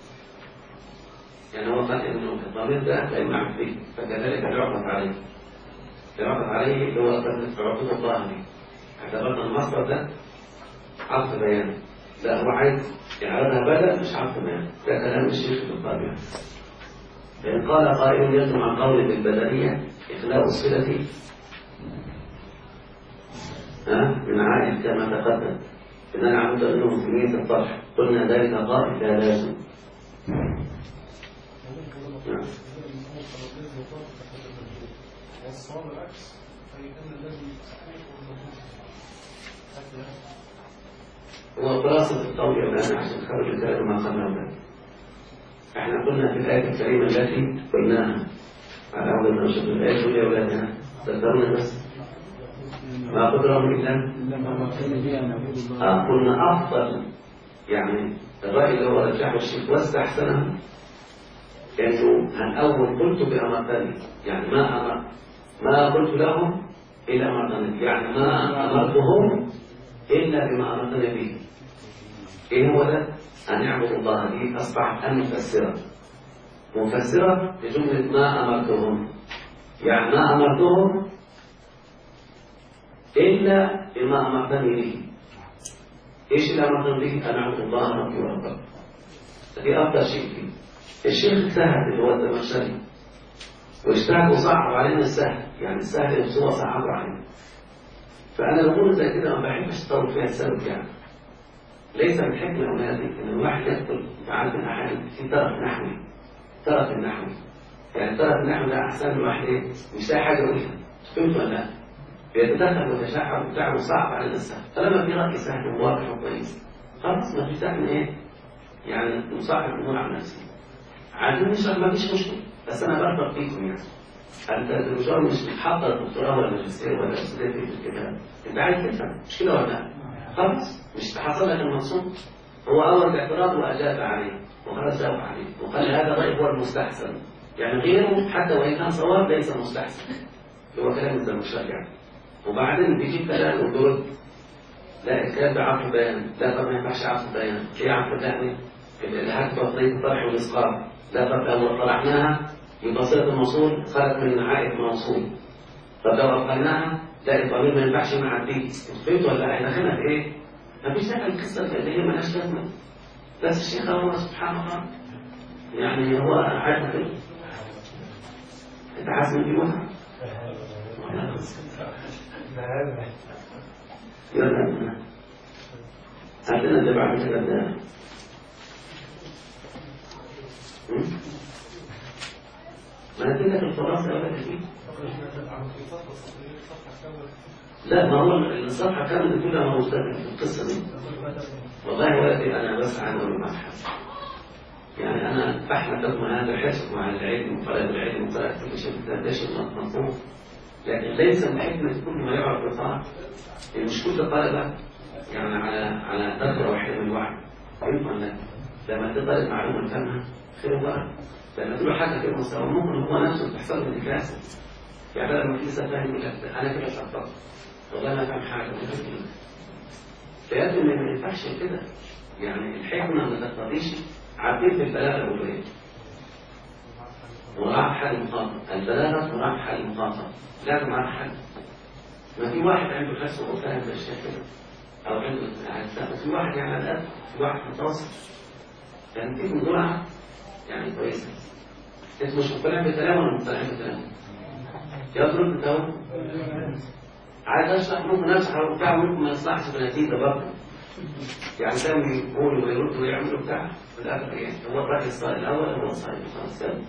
يعني هو قال إنه الضمير ده لا ينعت فيه، فكذلك لا يعرف عليه اللي هو عقود الله دي. اعتبرنا المصدر ده عطف بيان، لا هو عايز يعرضها بدل مش عطف بيان. ده كلام الشيخ الطبيعي. فإن قال قائل يلزم عن قول بالبدنية إخلاء الصلة من عائد كما تقدم إن العمود أنه كمية الطرح، قلنا ذلك قائل لا لازم. والصواب العكس، أي أن الذي هو خلاصة القول الآن عشان نخرج الكلام ما قبله ذلك. احنا قلنا في الآية الكريمة التي قلناها على أول ما نشوف الآية تقول يا أولادنا تذكرون بس ما قدرهم إلا قلنا أفضل، يعني الرأي اللي هو رجحه الشيخ واستحسنه إنه الأول قلت بأمرتني، يعني ما قلت لهم إلا أمرتني، يعني ما أمرتهم إلا بما أمرتني به. إيه هو ده؟ أن يعبدوا الله. دي أصبحت مفسرة لجملة ما أمرتهم، يعني ما أمرتهم إلا بما أمرتني به. إيش اللي أمرتني به؟ أن أعبد الله ربي وربكم. دي أفضل شيء فيه. الشيخ اجتهد اللي هو الزمخشري، واجتهد وصعب علينا السهل، يعني السهل يبصوه صعب علينا. فأنا بقول زي كده ما بحبش أطول فيها السبب، يعني ليس من حكمة أولادي إن الواحد يدخل يتعلم أحيانا في طرف النحوي، يعني طرف النحو ده أحسن الواحد إيه؟ مش لاقي حاجة يقولها، فهمت ولا لا؟ بيتدخل ويتشعب وبتاع وصعب على الناس. طالما في رأي سهل وواضح وكويس خلاص ما فيش داعي من إيه؟ يعني نصاحب الأمور على نفسي. عايزين نشرح ما فيش مشكلة، بس أنا برضى فيكم يعني. أنت الدكتور مش حاطط الدكتوراه ولا الماجستير ولا الأستاذ في الكتاب، أنت عايز تفهم مش كده ولا لا؟ خلاص مش تحصل لك المقصود. هو أول اعتراض وأجاب عليه وخلاص جاوب عليه وقال هذا الرأي هو المستحسن، يعني غيره حتى وإن كان صواب ليس مستحسن، اللي هو كلام الزمخشري يعني. وبعدين بيجيب كلام ويقول لا الكلام ده عطف بيان، لا طب ما ينفعش عطف بيان، ايه عطف بيان؟ الهات بطريقة الطرح والإسقاط، لا طب لو طرحناها يبقى صلة الموصول خرج من عائد موصول، طب لو أبقيناها لا الضمير ما ينفعش مع الدين. فهمت ولا احنا دخلنا في ايه؟ مفيش داعي القصة اللي هي مالهاش لازمة، بس الشيخ الله سبحان الله يعني هو عارف كده. انت حاسس ان في وهم؟ يلا عندنا اللي بعد كده ده ما اديتك الخلاصه يا ولد فيه. لا ما هو الصفحه كامله كلها ما مستقبل في القصه دي. والله يا ولدي انا بس عن اقول معك حاجه، يعني انا بحمد لكم هذا حرصكم على العلم وطلب العلم وقراءه كل شيء، ده شيء مطلوب، لكن ليس من حكمه كل ما يعرف بالطاعه. مش كل الطلبه يعني على درجه واحده من الوعي، فهمت ولا لا؟ لما تطلب معلومه فهمها خير وبركه، لما تقول حاجه كده مستوى ممكن هو نفسه تحصل له انتكاسه. يعني لما في لسه فاهم انا كده شطبت والله ما فاهم حاجه فيبدو ان ما ينفعش كده، يعني الحكمه ما تقتضيش. عارفين في البلاغه بيقولوا ايه؟ حال المخاطب، البلاغة مراعاة حال المخاطب، لازم مراعاة حال. ما في واحد عنده حس وفاهم الأشياء كده أو عنده عزة، وفي واحد يعني على الأقل، في واحد متوسط. يعني فيكم جرعة يعني كويسة. أنتوا مش مقتنعين بالكلام ولا مقتنعين بالكلام؟ يضرب التوازن. عايز أشرح ممكن أشرح وبتاع، ممكن ما يصلحش بنتيجة برضه. يعني كانوا يقولوا ويردوا ويعملوا بتاع في الآخر يعني هو الرأي الصائل الأول هو الصائل الثاني.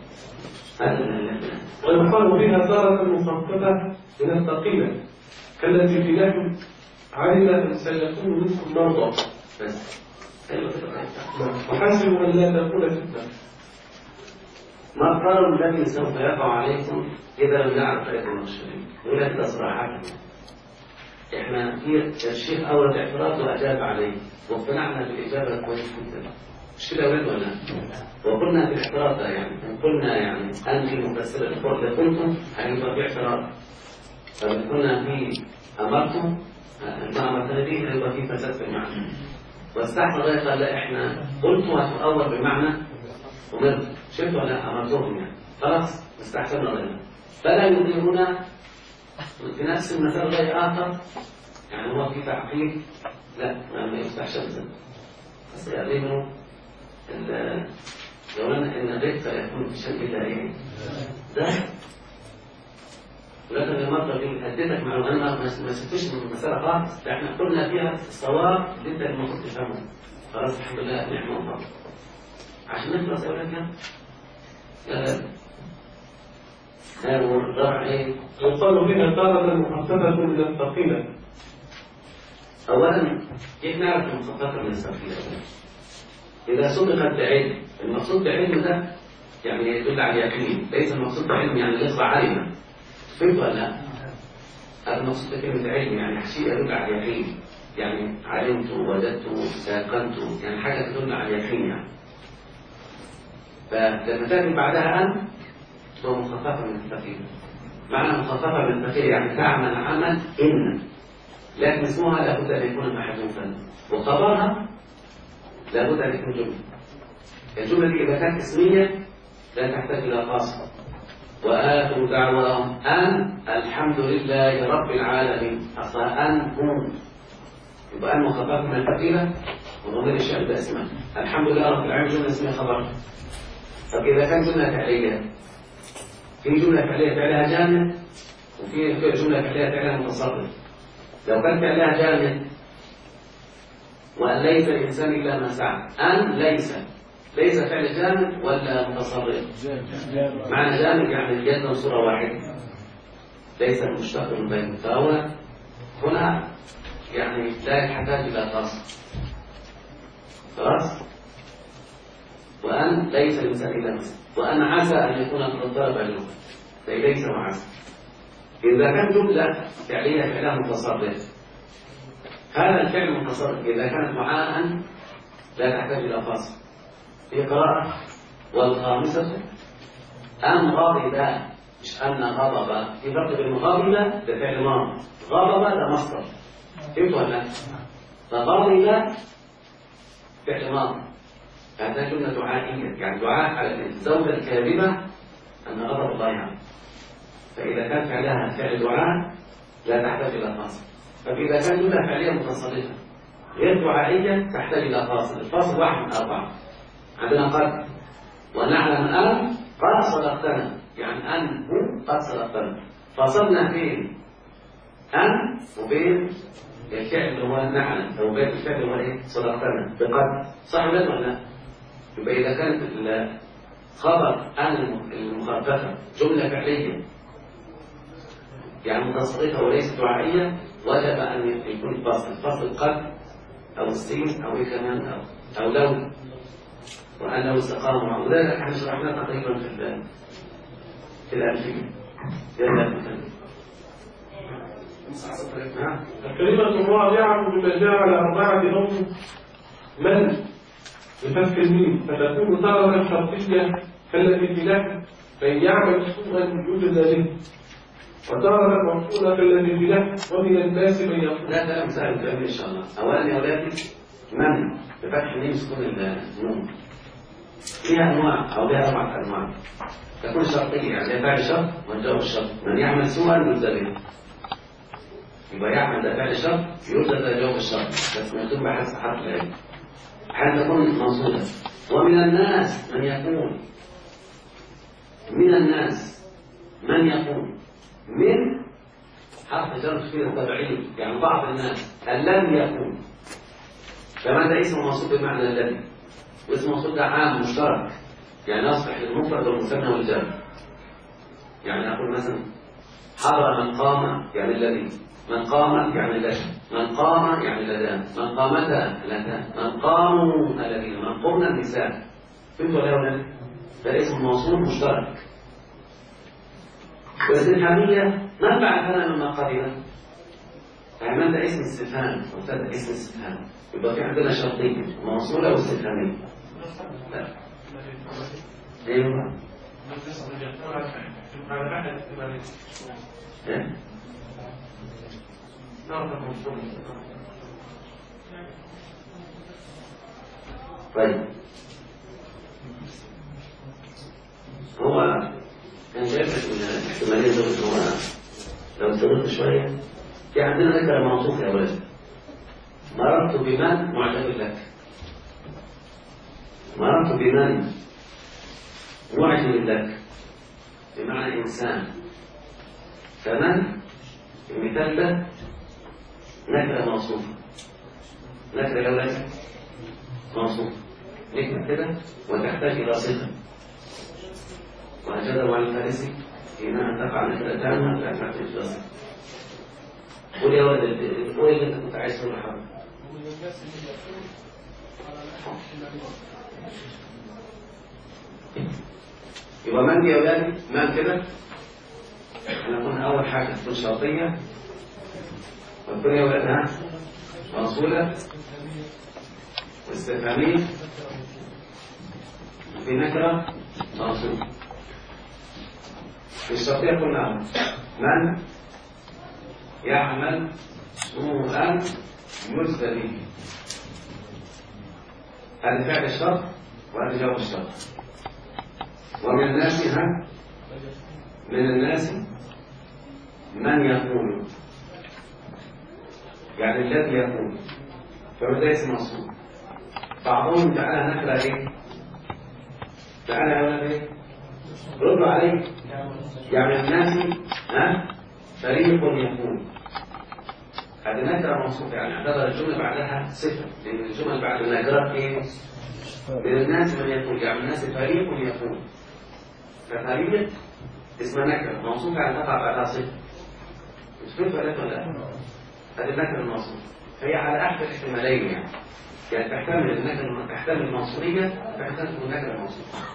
ويقال بها تارة مخففة من الثقيلة كالتي في نحو علم أن سيكون منكم مرضى بس وحسبوا أن لا تكون فتنة. ما الضرر الذي سوف يقع عليكم إذا لم نعرف طريق المرشدين؟ ولا كده صراحة إحنا في الشيخ أول اعتراض وأجاب عليه واقتنعنا بالإجابة كويس جدا. مش كده ولد ولا؟ وقلنا في الاعتراض ده يعني قلنا يعني أنت مفسر الأخوة إذا كنتم هيبقى في اعتراض. فقلنا في أمرتم المعنى الثاني هيبقى في فساد في المعنى. واستحمل الله قال لا إحنا قلتم هتؤول بمعنى أمرت شفتوا ولا أمرتهم يعني خلاص استحسنوا الله. فلا يديرون في نفس المثال غير آخر يعني هو في تعقيد لا ما يستحسن بس يقدموا لو أن الرفق يكون في شكل إلا إيه ده ولكن المرة دي أديتك معلومات ما شفتش من المسألة خالص. احنا قلنا فيها الصواب اللي انت المفروض تفهمه خلاص الحمد لله نعمة وفضل عشان نخلص أولا كده والرابع ايه؟ يقال بها تارة مخففة من الثقيلة. أولا كيف نعرف المخففة من الثقيلة؟ إذا سبقت بعلم، المقصود بعلم ده يعني يدل على اليقين، ليس المقصود بعلم يعني يطلع علما. فهمت ولا لا؟ هذا المقصود بكلمة علم يعني شيء يدل على اليقين، يعني علمت وجدت ساقنت يعني حاجة تدل على اليقين يعني. فلما تأتي بعدها أن هو مخففة من الثقيلة. معنى مخففة من الثقيلة يعني تعمل عمل إن، لكن اسمها لابد أن يكون محذوفا وخبرها لابد أن يكون جملة. الجملة دي إذا كانت اسمية لا تحتاج إلى فاصل. وآخر دعواهم أن الحمد لله رب العالمين. أصلا أن هو يبقى أن مخففة من الثقيلة وضمير الشأن باسمها الحمد لله رب العالمين جملة اسمها خبر. طب إذا كان جملة فعلية في جملة فعلية فعلها جامد وفي جملة فعلية فعلها متصرف. لو كان فعلها جامد وأن ليس الإنسان إلا ما سعى أن ليس فعل جامد ولا متصرف؟ معنى جامد يعني اليد صورة واحدة ليس المشتق من بين. فهو هنا يعني لا يحتاج إلى فاصل خلاص. وأن ليس الإنسان إلا ما سعى وأن عسى أن يكون قد ضرب اللغة ليس وعسى. إذا كان جملة فعلية فعلها متصرف هذا الفعل المتصرف إذا كانت معاء لا تحتاج إلى فاصل. في قراءة والخامسة أن غضب مش أن غضب. في فرق بين غضب ده فعل ماضي غضب ده مصدر. فهمت ولا؟ فغضب فعل ماضي هذا جملة دعائية يعني دعاء على الزوجة الكاذبة أن غضب الله عنها. فإذا كان فعلها فعل دعاء لا تحتاج إلى فاصل. فإذا كان جملة فعلية متصرفة غير دعائية تحتاج إلى فاصل. الفاصل واحد من أربعة. عندنا قد ونعلم أن قد صدقتنا يعني أن قد صدقتنا. فصلنا فين أن وبين الفعل اللي هو نعلم أو بين الفعل اللي هو إيه صدقتنا بقد صح ولا لا؟ يبقى إذا كانت خبر أن المخففة جملة فعلية يعني متصرفة وليست دعائية وجب أن يكون فصل قد أو السين أو إيه كمان أو لو وأن لو استقاموا وذلك احنا شرحنا تقريبا في الألفية. الكلمة الرابعة مما جعل أربعة لفظ من بفتح الميم فتكون تارة شرطية كالتي في له فإن يعمل سوءا يجزى به وتارة موصولة كالتي في له ومن الناس من يقول. لا ده أمثال إن شاء الله. أولا يا أولادي من بفتح الميم سكون النون فيها أنواع أو لها 4 أنواع. تكون شرطية يعني فعل شرط والجواب الشرط. من يعمل سوءا يجزى به. يبقى يعمل ده فعل شرط يجزى ده جواب الشرط، بس مكتوب بحسب حرف العين. حين تكون موصولة. ومن الناس من يكون، من الناس من يكون، من حرف جر فيه التبعيد، يعني بعض الناس الذي يكون. كمان ده اسم موصول بمعنى الذي، واسم موصول ده عام مشترك، يعني يصلح للمفرد والمثنى والجمع. يعني أقول مثلا حضر من قام يعني الذي، من قام يعني الذي، من قام يعني اللذان، من قامتا اللذان، من قاموا الذين، من قمنا النساء. فهمتوا ولا ولا؟ ده اسم موصول مشترك. والاستفهامية ما بعدها مما قبله، يعني من ده اسم استفهام وابتدأ اسم استفهام، يبقى في عندنا شرطين، موصولة واستفهامية. لا ايوه ايه طيب هو كان جايب من الاحتمالين دول. هو لو استغرقت شويه في عندنا ذكر موصوف يا ولد. مررت بمن معجب لك، مررت بمن معجب لك بمعنى إنسان. فمن المثال ده نكرة موصوفة، نكرة يا ولد موصوفة نكرة كده وتحتاج إلى صفة. وهكذا وعلى الفارسي حينما تقع نكرة تامة لا تحتاج إلى صفة. قول يا ولد قول اللي أنت كنت عايز تقول حاجة. يبقى من دي يا ولادي؟ من كده؟ احنا قلنا أول حاجة تكون شرطية، والثانية يا ولادها موصولة واستفهامية في نكرة موصولة. في الشرطية قلنا من يعمل سوءا يجزى به. هذا فعل الشرط وهذا جواب الشرط. ومن الناس من الناس من يقول، يعني الذي يقول، فبدأ اسم موصول. بعضهم تعالى نقرأ ايه؟ تعالى يا ولد ايه؟ ردوا عليه. يعني الناس فريق يقول. هذه نكرة موصوفة، يعني اعتبر الجملة بعدها صفة، لأن الجمل بعد النكرة ايه؟ من الناس من يقول، يعني الناس فريق يقول. ففريق اسمها نكرة موصوفة، يعني تقع بعدها صفة. مش فهمت ولا لا؟ هذه النكرة الموصوفة هي على أحد الاحتمالين، يعني تحتمل النكرة، تحتمل الموصولية، تحتمل النكرة الموصوفة.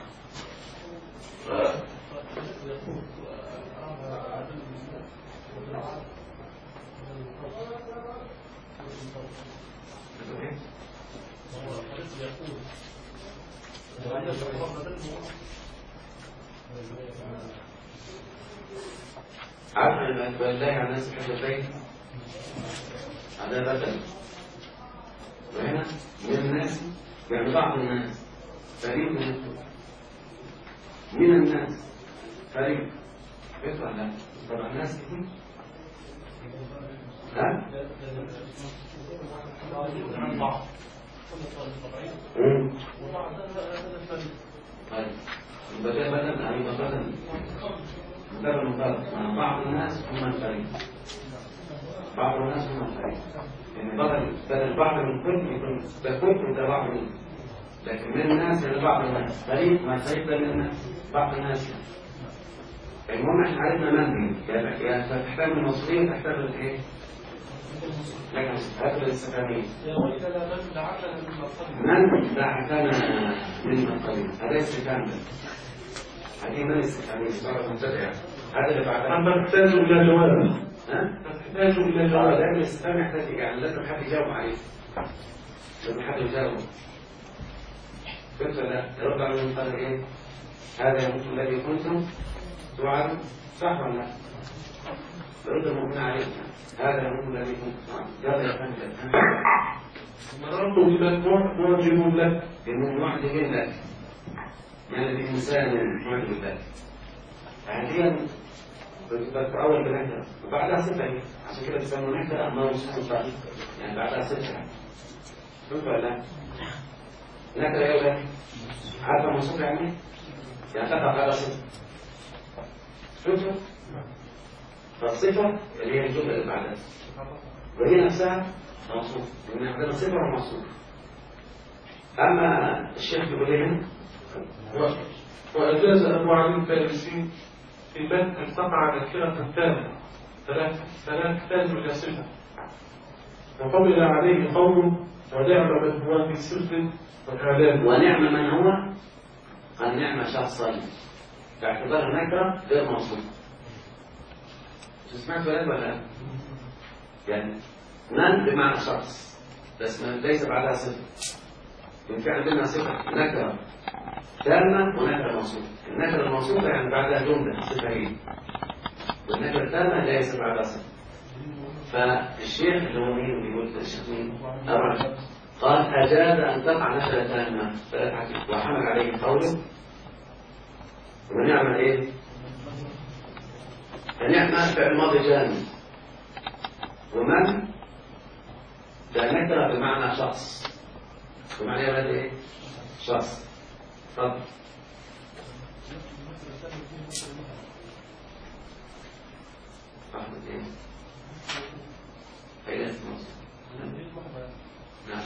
عارف ان بالله على الناس يحب البيت هذا بدل. وهنا من الناس يعني بعض الناس فريق من الناس فريق يطلع لا طبعا الناس كتير ها طيب بدل يعني بدل مع بعض الناس هم الفريق، بعض الناس هم الفريق، يعني بدل بعض من كل يكون ده كل وده بعض منه، لكن من الناس يعني بعض الناس فريق، ما الفريق ده من الناس بعض الناس. المهم احنا عرفنا من دي يعني تحتمل الموصولية وتحتمل الايه؟ لكن هذا الاستفهامية من دعتنا من القليل هذا استفهام ده. هذه من الاستفهامية صارت مبتدئة. هذا اللي بعدها أما تحتاج إلى جواب. تحتاج إلى جواب. لأن الاستفهام يحتاج يعني لازم حد يجاوب عليه. لازم حد يجاوب. فهمت ولا؟ يرد على من قال إيه؟ هذا يموت الذي كنتم توعدون، صح ولا لا؟ يرد المؤمن عليه. هذا يموت الذي كنتم توعدون. يلا يا فندم. مررت بمن معجب لك. بمن معجب لك. يعني في إنسان من حمد بالله عاديا بتتعول بنكرة وبعدها صفة عشان كده بيسموا نكرة ما مش صفة يعني بعدها صفة فهمت ولا لا؟ نكرة إيه ولا؟ عارفة موصوف يعني؟ يعني تقع بعدها صفة فهمت؟ فالصفة اللي هي الجملة اللي بعدها وهي نفسها موصوف لأن عندنا صفة وموصوف. أما الشيخ بيقول لنا وأجاز أبو علي الفارسي في بنك تقع نكرة تامة فلا تحتاج إلى صفة، وقبل عليه قوم ونعم من هو في سر والإعلام. ونعم من هو قال نعم شخصا باعتبار نكرة غير موصوف. سمعت ولا لا؟ يعني من بمعنى شخص بس ليس بعدها صفة. يمكن عندنا صفة نكرة تامة ونكرة موصوفة. النكرة الموصوفة يعني بعدها جملة صفة هي، والنكرة التامة ليس بعدها صفة. فالشيخ اللي هو مين بيقول الشيخ مين؟ أبراهيم قال أجاز أن تقع نكرة تامة وحمل عليه قوله ونعمة إيه؟ النعمة فعل ماضي جامد ومن ده نكرة بمعنى شخص بمعنى ايه؟ شخص. تفضل. أحمد إيه؟ فإلى مصر. نعم.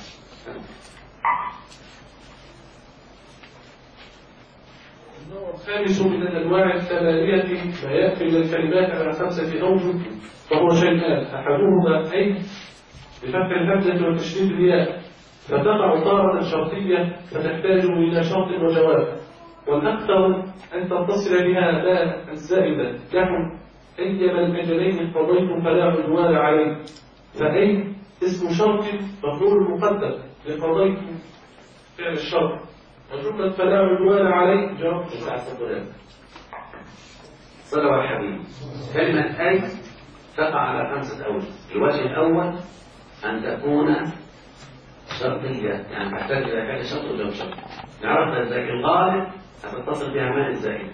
النوع الخامس من الأنواع الثمانية ما يأتي من الكلمات على 5 أوجه فهو شيئان، أحدهما أي بفتح الهمزة وتشديد الياء فتقع طارة شرطية فتحتاج إلى شرط وجواب، والأكثر أن تتصل بها لا الزائدة لهم أيما الأجلين قضيت فلا عدوان عليه، فأي اسم شرط مفعول مقدم لقضيت فعل الشرط، وجملة فلا عدوان عليه جواب الشرط. صلى على الحبيب. كلمة أي تقع على 5 أوجه. الوجه الأول أن تكون شرطية يعني تحتاج إلى فعل شرط وجواب شرط. نعرفها ازاي؟ الغالب هتتصل بها ماء الزائد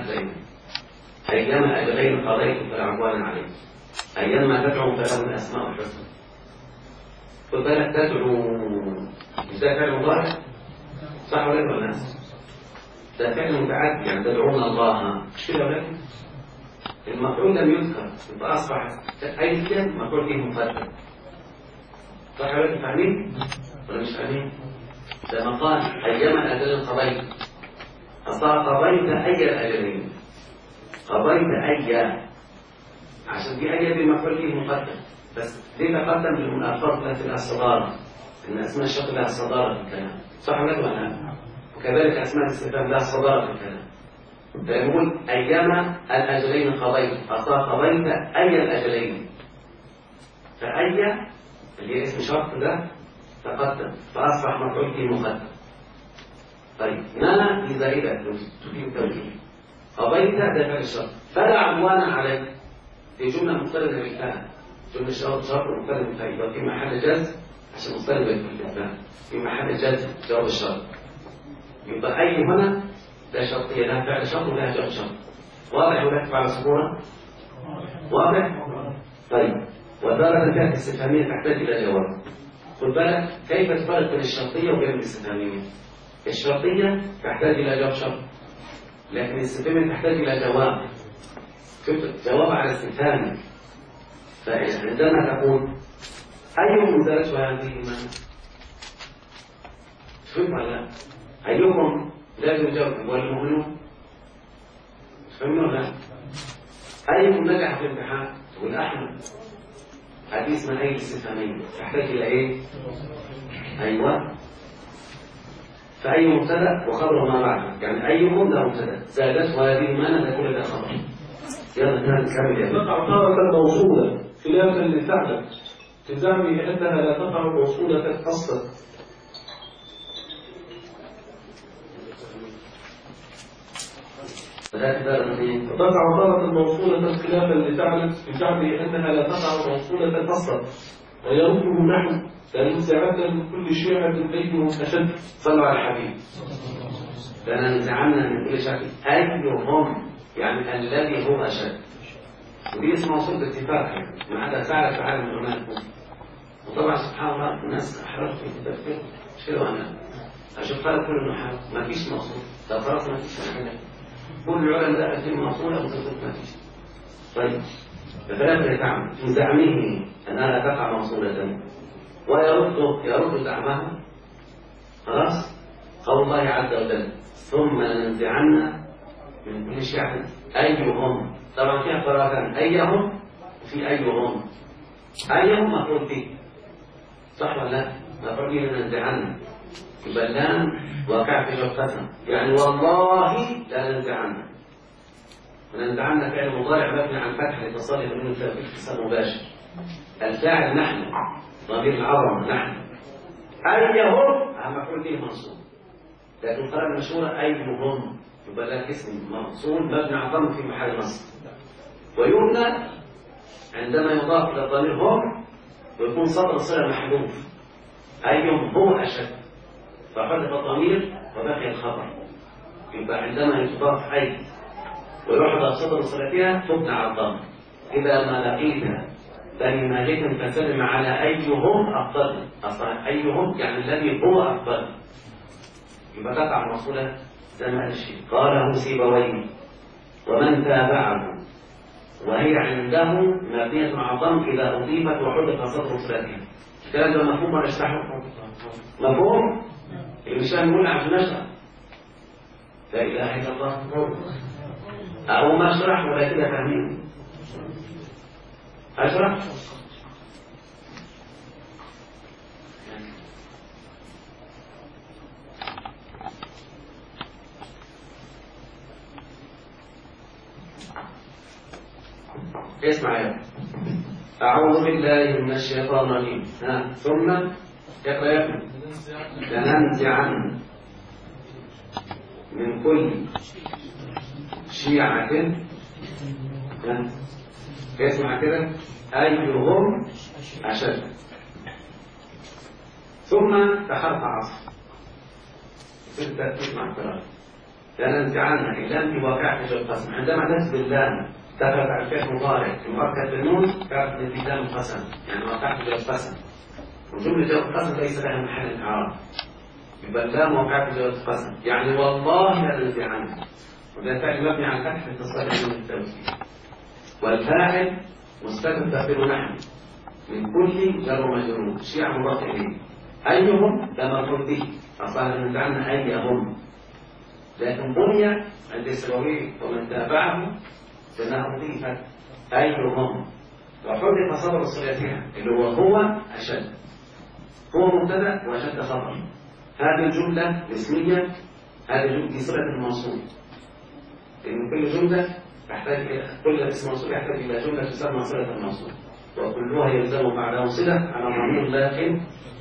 أيام الأجلين قضيت فلا عدوان عليه، أيام تدعو فله الأسماء الحسنى. خد بالك تدعو مش ده فعل مضارع صح ولا لا؟ ده فعل متعدي يعني تدعون الله مش كده ولا؟ المفعول لم يذكر يبقى أصبح أي كلمة مفعول فيه مقدم صح ولا لا؟ فاهمين ولا مش فاهمين؟ لما قال أيام الأجلين قضيت أصلا قضيت أي الأجلين قضيت أي عشان في أي دي مفعول فيه مقدم بس ليه تقدم بالمنافرة التي لها الصدارة إن أسماء الشرط لها الصدارة في الكلام صح ولا لا؟ وكذلك أسماء الاستفهام لها الصدارة في الكلام. فيقول أيام الأجلين قضيت أصلا قضيت أي الأجلين فأي اللي هي اسم شرط ده تقدم فأصبح مفعول فيه مقدم. طيب نانا في زائدة تفيد التوكيد قضيت ده فعل الشرط فلا عدوان عليك دي جملة مقترنة بالفعل جملة شرط مقترنة بالفعل يبقى في محل جزم عشان مقترنة بالفعل في محل جزم جواب الشرط يبقى أي هنا ده شرطية لها فعل شرط ولها جواب شرط. واضح ولا تفعل صورة؟ واضح؟ طيب وتارة كانت الاستفهامية تحتاج إلى جواب. خد بالك كيف تفرق بين الشرطية وبين الاستفهامية؟ الشرطية تحتاج إلى جواب شرط لكن الاستفهامية تحتاج إلى جواب جواب على استفهام. فعندما تقول أيهم درس هذه فهمت ولا لا؟ أيهم لازم يجاوب والمؤمنون فهمت ولا لا؟ أيهم نجح في الامتحان تقول أحمد هذه اسمها أي استفهامية تحتاج إلى إيه؟ أيوة فأي مبتدأ وخبر ما بعده يعني أيهم له مبتدأ زادته هذه ما نقول لها خبر. يلا نكمل يا تقع طارة موصولة خلافا للفعل لزعمه أنها لا تقع موصولة أصلا. تقع طارة موصولة خلافا لفعل لزعمه أنها لا تقع موصولة أصلا ويرده نحو لننزعن من كل شيعة أيهم أشد. صلوا على الحبيب. لننزعن من كل شيعة أيهم، يعني الذي هو أشد. ودي اسم موصول باتفاق يعني، ما عدا سعر في عالم العلماء. وطبعا سبحان الله الناس أحرجت في التفكير مش كده. أنا أشوف فرق كل النحاة ما فيش موصول، لو فرق ما فيش حاجة. كل العلماء ده أجل موصولة وتصدق ما فيش. طيب فلا يتعمل في زعمه أنها لا تقع موصولة ويرد زعمه. خلاص. قول الله عز وجل ثم لننزعن من كل شيعة أيهم. طبعا فيها قراءتان، أيهم وفي أيهم. أيهم مفعول به صح ولا لا؟ مفعول به لننزعن، يبقى اللام واقع في القسم، يعني والله لننزعن. وننزعن فعل مضارع مبني على الفتح لاتصاله بدون اتصال مباشر. الفاعل نحن، ضمير العظمة نحن. أيهم مفعول به منصوب، لكن القراءة المشهورة أيهم، يبقى ده اسم موصول مبني على الضم في محل نصب. ويمنى عندما يضاف إلى الضمير هم ويكون سطر صلة محذوف. أيهم هو أشد، فحذف الضمير وبقي الخبر. يبقى عندما يضاف أي ويحذف سطر صلتها تبنى على الضم. إذا ما لقيت بني مالك فسلم على أيهم أفضل. أصلا أيهم يعني الذي هو أفضل، يبقى تقع موصولة زي ما الشيء قاله سيبويه ومن تابعه، وهي عنده مبنية مع الضم إذا أضيفت وحذف سطر صلتها. الكلام ده مفهوم ولا اشرحه؟ مفهوم؟ اللي مش فاهم يقول عشان نشرح. لا إله إلا الله. أو ما أشرح ولا كده فاهمين؟ أشرح؟ اسمع يا أعوذ بالله من الشيطان الرجيم. ثم اقرأ يا ابني. لننزعن من كل شيعة. اسمع كده أيهم أشد. ثم تحرف عصر في الترتيب مع القراءة. لننزعن اللام في واقعة القسم. عندما تثبت اللام دخلت على الفعل مضارع المؤكد بالنون تعرف ان في لام القسم، يعني واقعة القسم. وجملة القسم ليس لها محل إعراب، يبقى اللام واقعة القسم، يعني والله لننزعن. وده فعل مبني على الفتح اتصال من التوكيد. والفاعل مستتر تقديره نحن من كل جر ومجرور شيعة مضاف إليه. أيهم ده مفعول به، أصلا لننزعن أيهم، لكن بني عند السبوي ومن تابعه لأنها أضيفت أيهم وحذف صدر صلتها اللي هو أشد. هو مبتدأ وأشد خبر. هذه الجملة اسمية، هذه الجملة صلة الموصول، لأن كل جملة تحتاج كل اسم موصول يحتاج إلى جملة تسمى صلة الموصول، وكلها يلزم بعدها صلة على ضمير لكن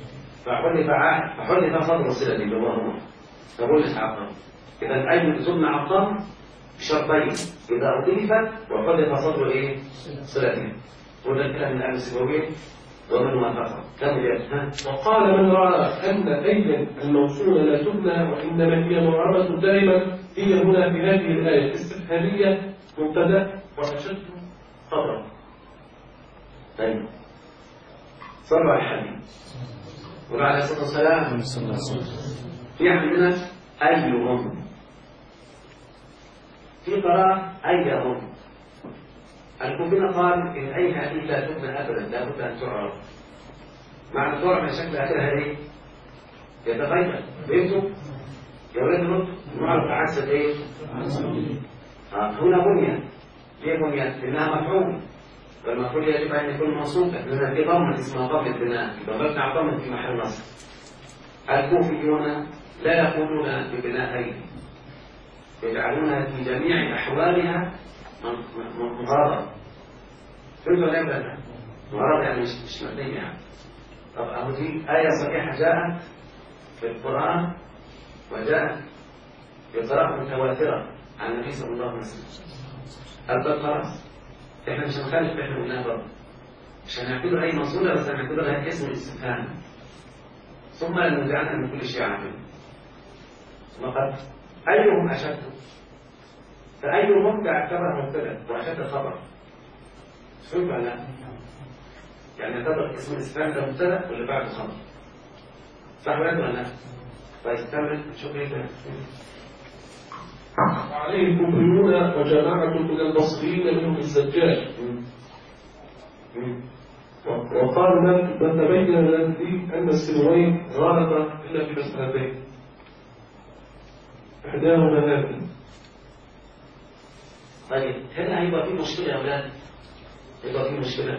فحذف صدر الصلة اللي هو فقول الحاقة. إذا أي زمن عطام بشرطين، إذا أضيفت وحذف صدر إيه؟ صلتها. وده الكلام من أهل السبوية ومن وافقه. كمل. وقال من رأى أن أيا الموصولة لا تبنى وإنما هي معربة دائما، هي هنا في هذه الآية الاستفهامية مبتدأ وأشد خبر. طيب صلوا على الحبيب وعلى الصلاة والسلام. في عندنا أيهم، في قراءة أيهم. الكوفيين قال إن أي هذه لا تبنى أبدا، لا بد أن تعرف. مع الصورة من شكل آخرها إيه؟ يتغير. فهمتوا؟ يا ولاد الرد نعرف عكس إيه؟ هنا بنية. ليه بنية؟ لأنها مفعول، والمفعول يجب أن يكون منصوبا، لأن في ضمة اسمها ضمة البناء، يبقى مبني على ضمة في محل نصب. الكوفيون لا يقولون ببنائين، يجعلونها في جميع أحوالها مغرضة. فهمتوا ولا لا؟ مغرضة يعني مش مبنية يعني. طب أهو دي آية صحيحة جاءت في القرآن وجاءت في قراءة متواترة عن النبي صلى الله عليه وسلم. أبدا خلاص إحنا مش هنخالف إحنا قلناها برضه، مش هنعتبر أي موصولة، بس هنعتبرها اسم استفهام. ثم لننزعن من كل شيعة ثم قال أيهم أشد، فأيهم تعتبر مبتدأ وأشد خبر. فهمت ولا لا؟ يعني يعتبر اسم الإسلام ده مبتدأ واللي بعده خبر، صح ولا لا؟ فيستمر شوف ايه. وعليه الكوفيون وجماعة من البصريين منهم الزجاج. وقال من تبين لي أن السنوين غلط إلا في مسألتين إحداهما هذه. طيب هنا هيبقى في مشكلة يا أولاد، هيبقى في مشكلة.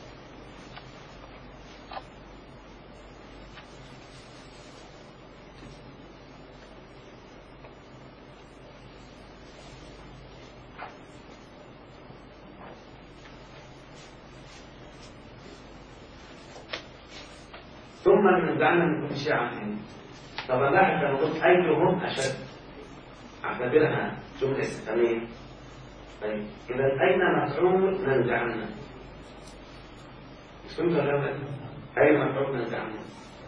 ثم نزعنا من كل شيء عنهم. طب لاحظ لما قلت أيهم أشد أعتبرها جملة استفهامية. طيب إذا أين مفعول ننزعنا؟ مش فهمت ولا لا؟ أين مفعول ننزعنا؟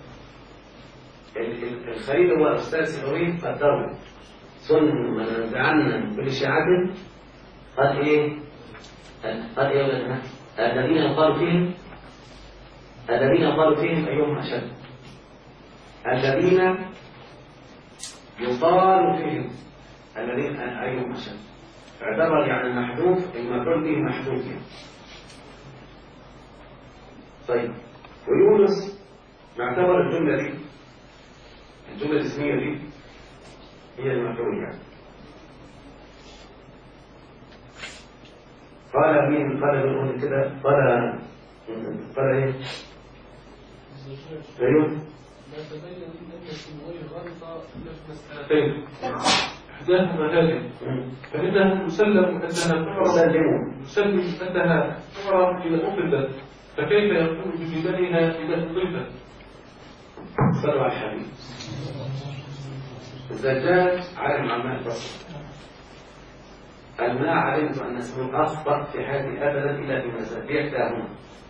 الخليل هو أستاذ سيبويه قدره ثم ننزعنا من كل شيء عدل. قال إيه؟ قال إيه يا ولدنا؟ الذين يقال فيهم أيهم أشد. الذين يقال فيهم أيهم أشد، اعتبر يعني المحذوف المفعول به محذوف يعني. طيب ويونس نعتبر الجملة الاسمية دي هي المفعول يعني. قال مين؟ قال بنقول كده، قال ايه؟ ايوه ما تبين لي أن السنوين غلط إلا في مسألتين إحداهما هذه، فإنها تسلم أنها تعرف إذا أفردت، فكيف يكون بجمالها إذا أضيفت؟ صلوا على الحبيب. الزجاج عالم عن ماء البصر، قال ما علمت أن اسمه أخطأ في حياتي أبدا إلا في مسافية إحداهما.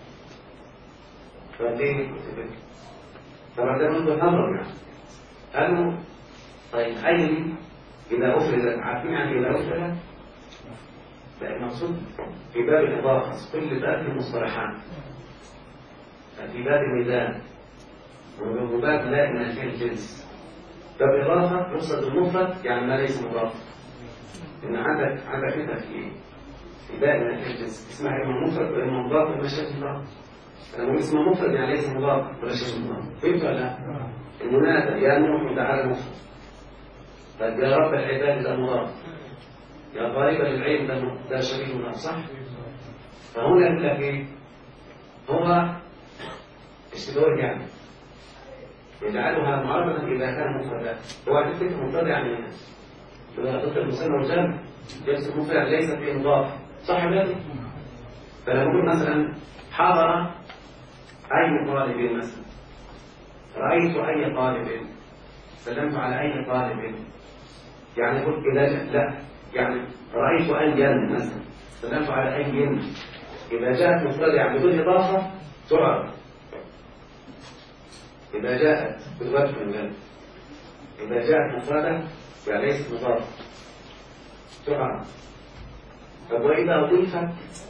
فليه كتبت؟ طبعا ده منذ النظر يعني. قالوا طيب أي إذا أفردت، عارفين يعني إذا أفردت؟ لا المقصود في باب الإضافة كل باب في مصطلحات، في باب الميزان وباب لا نافية الجنس. باب الإضافة يقصد المفرد يعني ما ليس مضاف. إن عندك كده في باب نافية الجنس اسمها إما مفرد وإما مضاف وإما شبه مضاف. لما اسمه مفرد يعني ليس مضاف ولا شبه مضاف. فهمت ولا لا؟ المنادى يا نوح تعالى مفرد. طيب يا رب العباد ده مضاف، يا غالبا العين ده شبيه مضاف، صح؟ فهنا يقول لك ايه؟ هو اشتباه يعني يجعلها معرفة إذا كان مفردا. هو هتفتكر مفرد يعني إذا قلت المسمى والجمع يقصد المفرد ليس فيه مضاف، صح ولا؟ فلما نقول مثلا حضر أي طالب مثلا، رأيت أي طالب، سلمت على أي طالب، يعني قلت إذا لا يعني رأيت أي مثلا سلمت على أي. إذا جاءت مفردة يعني بدون إضافة تعرف. إذا جاءت بالوجه من ذلك، إذا جاءت مفردة يعني ليست مضافة تعرف. طب وإذا أضيفت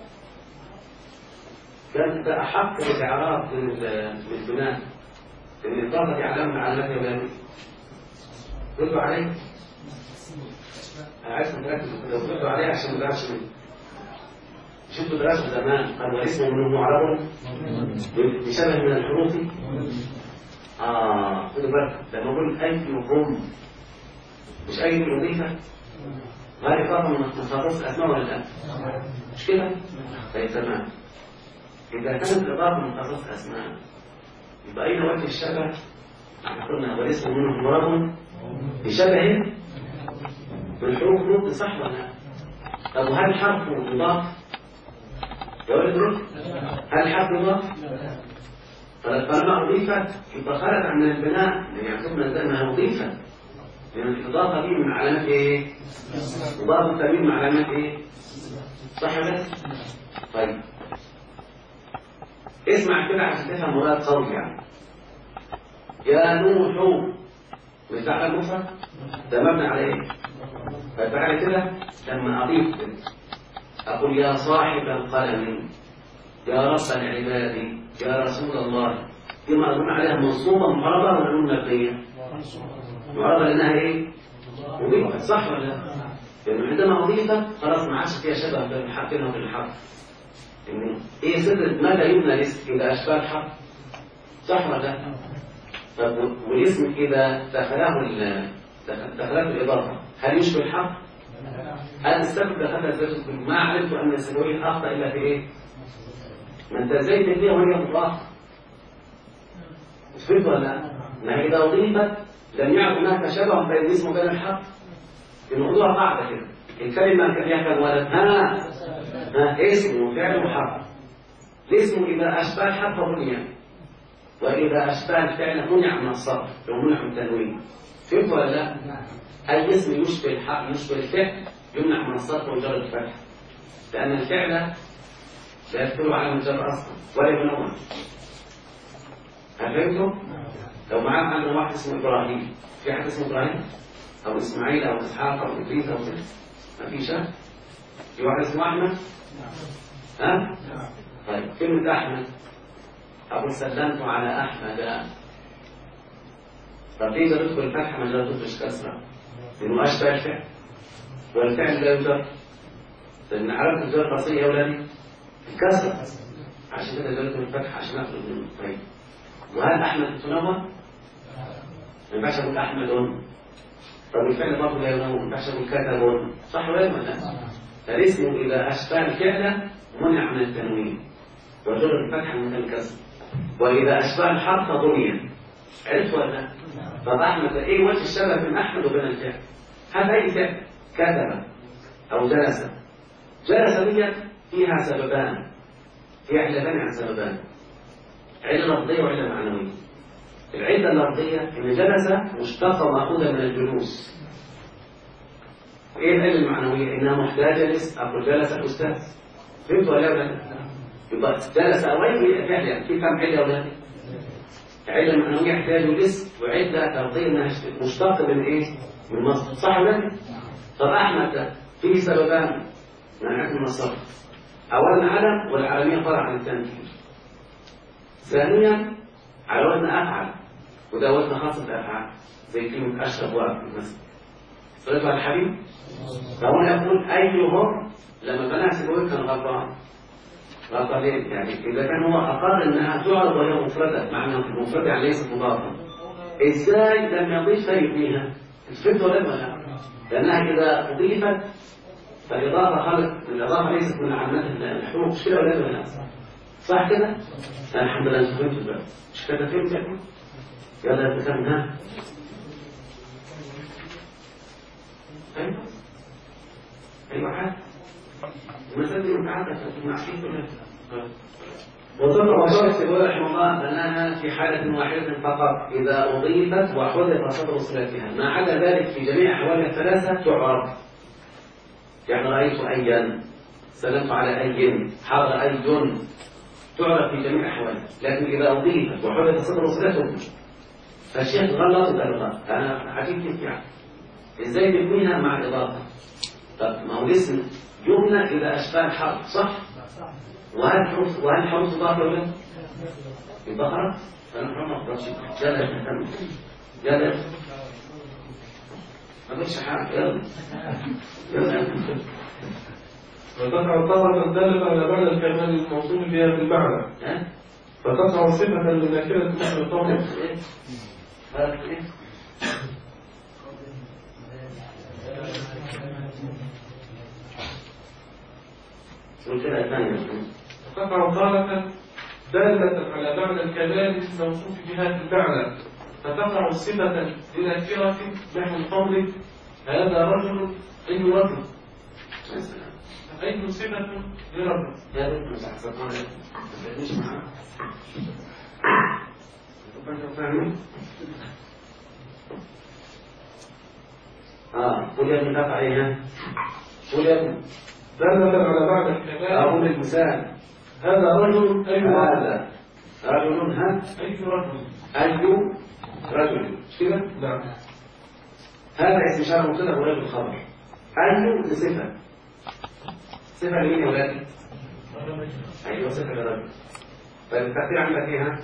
كان ده أحق بالإعراب للبناء، لأن الإضافة يعلم علامات يومية. ردوا عليه، عايزكم تركزوا لو ردوا عليه عشان ما تزعلش مني. شفتوا دراسة زمان قال والاسم منه معرب بشبه من الحروف. خدوا بالك لما أقول أيهم، مش أي الوظيفة هذه إضافة من خصائص الأسماء ولا لا؟ مش كده؟ طيب تمام. إذا كانت إضافة من خصائص الأسماء يبقى أين وجه الشبه؟ احنا قلنا والاسم منه معرب بشبه بالحروف نطق، صح ولا لا؟ طب وهل الحرف مضاف؟ يا ولد رد، هل الحرف مضاف؟ فلما أضيفت يبقى خرج عن البناء، يعني يعتبرنا أنها مضيفة، لأن الإضافة دي من علامات إيه؟ إضافة التمييز من علامات إيه؟ صح ولا؟ طيب اسمع كده عشان تفهم مراد قوي يعني. يا نوح، ويفتح المصحف ده مبني على ايه؟ فتعالى كده لما اضيف اقول يا صاحب القلم، يا رب العباد، يا رسول الله، دي مأذون عليها منصوبة معربة ولا نون مبنية؟ معربة لأنها إيه؟ أضيفت، صح ولا لا؟ لأنه عندما أضيفت خلاص ما عادش فيها شبه بين الحرفين وبين الحرف. إن إيه سر متى يبنى الاسم إذا أشبه الحرف؟ صح ولا لا؟ طب والاسم إذا دخلته الإضافة هل يشبه الحرف؟ هل السبب دخلها ازاي؟ ما علمت أن السبوي أخطأ إلا في إيه؟ ما أنت إزاي تبنيها وهي مضافة؟ فهمت ولا لا؟ ما إذا أضيفت لم يعد هناك شبه بين الاسم وبين الحرف. الموضوع قاعدة كده، الكلمة كان يحتاج ولد اسم وفعل وحرف. الاسم إذا أشبه الحرف بني، وإذا أشبه الفعل منع من الصرف ومنع من التنوين. فهمت ولا لا؟ أي اسم يشبه الحرف يشبه الفعل يمنع من الصرف وجر الفتح، لأن الفعل لا يدخل على الجر أصلا ولا ينون. فهمتوا؟ لو معاك عندنا واحد اسمه إبراهيم، في حد اسمه إبراهيم؟ أو إسماعيل أو إسحاق أو إدريس أو كده؟ ما فيش. في واحد اسمه أحمد؟ ها؟ طيب كلمة أحمد، أقول سلمت على أحمد. طب ليه تدخل الفتحة ما لا تدخل كسرة؟ لأنه أشبه الفعل، والفعل لا يجر. لأن عرفت الجر الأصلي يا أولادي؟ الكسرة، عشان كده جرت الفتحة عشان أخرج منه. طيب وهل أحمد تنون؟ ما ينفعش أقول أحمد. طب الفعل برضه لا ينون، ما ينفعش أقول كتب، صح ولا لا؟ فالاسم إذا أشبه الفعل منع من التنوين وجر الفتحة من الكسر، وإذا أشبه الحرف بني. عرفت ولا لا؟ طب أحمد إيه وجه الشبه بين أحمد وبين الفعل؟ هذا أي فعل كتب أو جلس. جلس دي فيها سببان، فيها علتان عن سببان، علة لفظية وعلة معنوية. العلة اللفظية إن جلس مشتقة مأخوذة من الجلوس. إيه العلة المعنوية؟ إنها محتاجة أقول جلس الأستاذ. فهمت ولا لا؟ يبقى جلس أو أي فعل يعني في كم علة ولا؟ علة معنوية يحتاج الاسم، وعلة لفظية إنها مشتقة من إيه؟ من مصدر، صح ولا لا؟ طب أحمد ده فيه سببان منعت من الصرف. أولا علم، والعالمية فرع عن التنكير. ثانيا على وزن أفعل، وده وزن خاصة الأفعال زي كلمة أشرب وأكل مثلا. صليت على الحبيب. فهنا يقول أيهم لما بنات سيبويه كان غلطان. غلطان ليه؟ يعني إذا كان هو أقر إنها تعرض وهي مفردة، معنى المفردة يعني ليست مضافة، إزاي لم يضيفها يبنيها؟ الفكرة ولا لا؟ لأنها إذا أضيفت فالإضافة خلق، الإضافة ليست من علامات الحروف، مش كده ولا لا؟ صح كده؟ الحمد لله أنت فهمت بقى، مش كده فهمت يعني؟ يلا تفهمها. أيوة حاجة المسألة دي متعدة في المعشين كلها. وطبعا الشيخ يقول رحمه الله أنها في حالة واحدة فقط إذا أضيفت وحذف صدر صلتها، ما عدا ذلك في جميع أحوالها الثلاثة تعرف. يعني رأيت أيا، سلمت على أي، حضر أي، تعرف في جميع أحوالها. لكن إذا أضيفت وحذف صدر صلتها فالشيخ غلط بالغلط. أنا عجيب كيف يعني إزاي تبنيها مع الإضافة؟ طب ما هو الاسم يبنى إذا أشبه الحرف، صح؟ وهل حروف إضافة ولا لا؟ يبقى خلاص أنا ما أقدرش. يلا نهتم، يلا ما قلتش حاجة، يلا وتقع الطاقة الدالة على معنى الكمال الموصول بها بالمعنى، فتقع صفة لنكرة مثل الطاقة. تقع طالة دالة على معنى الكمال الموصوف بها بالمعنى، فتقع صفة لنكرة نحو قولك هذا رجل أي رجل، أي صفة لرجل. قل يا ابن تقع عليها، قل يا ابن دالة على معنى الكمال. أقول المثال هذا رجل أي رجل، هذا رجل، أي رجل، أي رجل مش كده؟ نعم. هذا اسم إشارة مبتدأ ورجل خبر. أي صفة. صفة لمين يا ولادي؟ أيوة صفة للرجل. طيب التأثير عندك إيه ها؟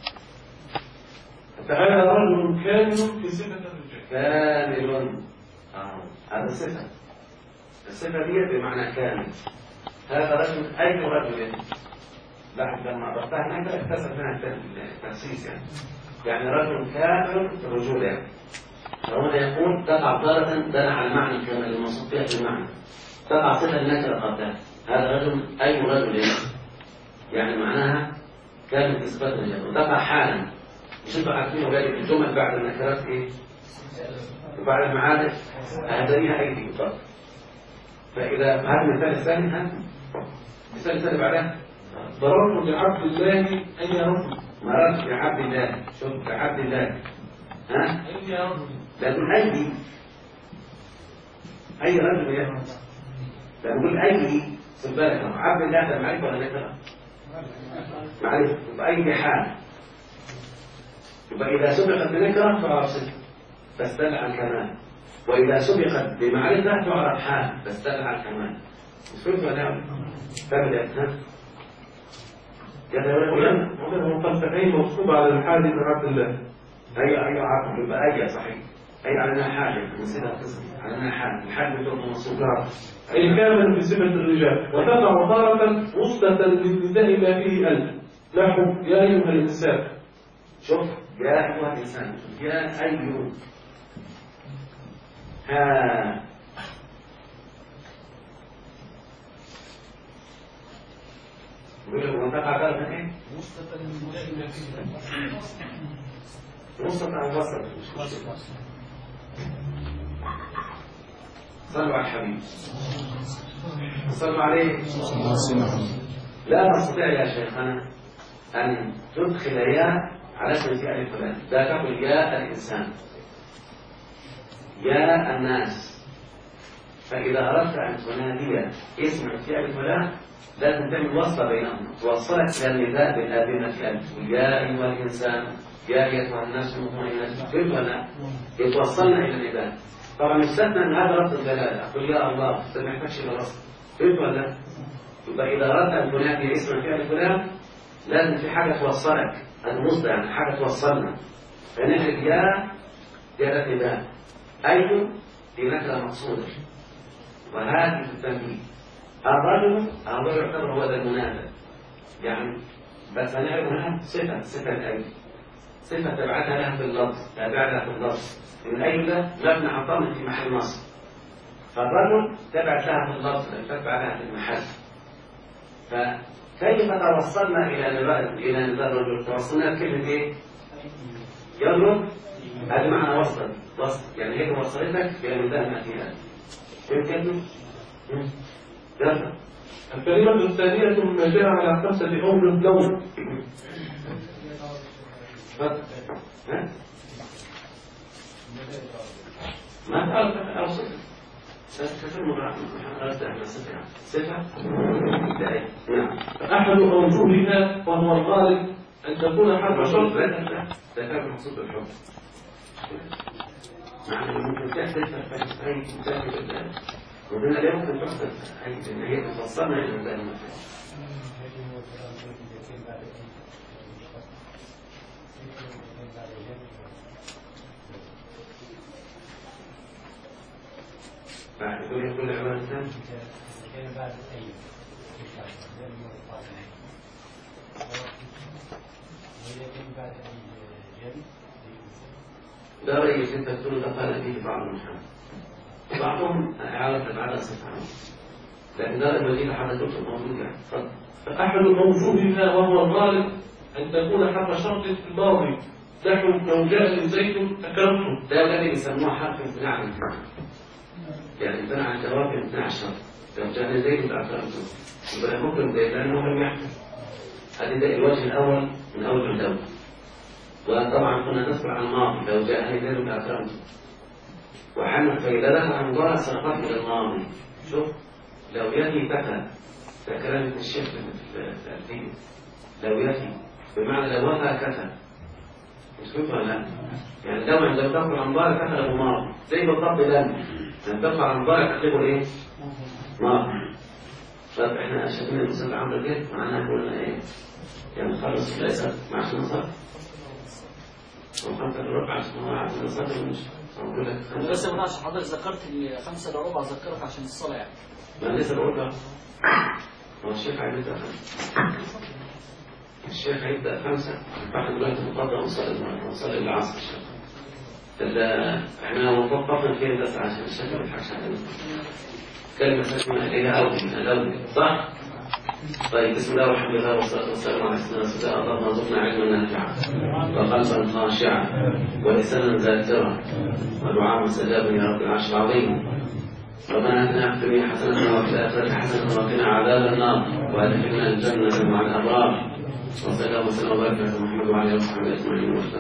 هذا رجل كامل في صفة الرجال. كامل. هذا الصفة. الصفة دي بمعنى كامل. هذا رجل أي رجل. لاحظ لما ضفتها هناك اكتسب منها التخصيص يعني رجل كامل رجولة يعني. فهنا يقول تقع تارة دل على المعنى كما الموصوف فيها في المعنى. تقع صفة النكرة قبلها. هذا رجل أي رجل يعني معناها كامل في صفات الرجال. وتقع حالا. مش انتوا عارفين وذلك الجمل بعد النكرات ايه؟ وبعد المعارف هذه أيدي فقط. فإذا هذا المثال الثاني ها؟ المثال الثاني بعدها ضررت لعبد الله أي رجل. مررت بعبد الله. شوف بعبد الله ها؟ أي رجل. لكن أي رجل يعني لما نقول أي خد بالك عبد الله ده معرفة ولا نكرة؟ معرفة. يبقى أي حال. يبقى إذا سبقت بنكرة تعرف صفة بس تدل على الكمال. وإذا سبقت بمعرفة تعرف حال بس تدل على الكمال. فهمت ولا لا؟ تبدأ ها؟ ومنه قد تكون منصوب على الحال من عبد الله. أي عقل يبقى أي صحيح. أي على أنها حاجة نسيتها القسم على أنها حال. الحال بتبقى منصوب. أي كامل بصفة الرجال. وتقع تارة وصلة للنداء ما فيه ألف. نحو يا أيها الإنسان. شوف يا أيها الإنسان. يا أيها ها يقول لك وتقع تارة إيه؟ وصلة للنداء ما فيه ألف. وسط أو وسط. صلوا على الحبيب. صلوا عليه. لا نستطيع يا شيخنا أن تدخل ياء على اسم فعل فلان. لا تقل يا الإنسان يا الناس. فإذا أردت أن تنادي اسم فعل فلان لازم تعمل وصلة بينهم توصلك إلى النداء بالآبنة ألف. يا أيها الإنسان يا أيها الناس المطمئنين. فهمت ولا؟ يتوصلنا إلى النداء. طبعا يستثنى أن هذا لفظ الجلالة. أقول يا الله ما يحتاجش إلى لفظ. فهمت ولا؟ يبقى إذا أردت أن تنادي اسم فعل فلان لازم في حاجة توصلك. المصدر يعني حاجة توصلنا. فنحن يا النداء. أي في نكرة مقصودة. وهذه في التنبيه. الرجل يعتبر هو ذا المنادى يعني. بس هنعرف هنا صفة الأي. صفة تبعتها لها في اللفظ. تابع لها في اللفظ. إن الأي ده مبني على الضم في محل نصب. فالرجل تبعت لها في اللفظ لم تتبع لها في المحل. فكيف توصلنا إلى نداء الرجل؟ توصلنا بكلمة إيه؟ يرجل. هذا معنى وصل يعني هي وصلتك إلى نداء ما فيها. فهمت يا ابني؟ يلا. الكلمة الثانية مما جاء على 5 أمر الدولة. ما تعرف أوصف صفة أحد أوجهها وهو الغالب أن تكون حرف شرط. لا تكون مقصود بالحب. معنى ممكن تحصل أي مسافة وهنا لا يمكن تحصل أن هي تفصلنا إلى المكان. بعد كل عبارة ثانية بعد لا رئيس انت تقول تقال فيه بعض المحامي بعضهم إعارة بعد صفة لكن ده المدينة حدثته موجود يعني. أحد موجودها وهو الغالب أن تكون حرف شرط في الماضي. نحو لو جاء زيد أكرمته. ده الذي يسموه حرف امتناع عن الفعل. يعني امتناع عن الجواب امتناع الشرط. لو جاء زيد أكرمته يبقى ممكن زيد لأنه لم يحدث. هذا الوجه الأول من أول الدولة. وطبعا كنا نذكر عن الماضي لو جاء زيد أكرمته. وحمل فإذا دخل عن مضارع صرفت إلى الماضي. شوف لو يأتي فتى كلام الشيخ في الدين لو يأتي بمعنى لو وفى كتب مش كده ولا لا؟ يعني لو تاكل عن ضارع تقلب نار زي بالضبط لن تاكل عن ضارع تقلبه ايه؟ نار. طب احنا شايفين المسألة عاملة كده معناها قلنا ايه؟ يعني نخلص العشاء ما عشان نصلي وخمسة الربع عشان نصلي مش بس ما عشان حضرتك ذكرت ال5 إلا ربع ذكرت عشان الصلاة يعني. ما لسه بقول لك هو الشيخ هيبدأ 5. الشيخ هيبدأ 5 فاحنا دلوقتي مقدر نصلي العصر احنا المفروض فقط فين بس عشان الشيخ ما يضحكش علينا. كلمة اسمها إليها أوي صح؟ طيب بسم الله والحمد لله والصلاة والسلام على سيدنا رسول الله. اللهم ارزقنا علما نافعا وقلبا خاشعا ولسانا ذاكرا ودعاء مستجابا يا رب العرش العظيم. ربنا اتنا في الدنيا حسنة وفي الآخرة حسنة وقنا عذاب النار وادخلنا الجنة مع الأبرار. وصلى الله وسلم وبارك على محمد وعلى آله وصحبه أجمعين.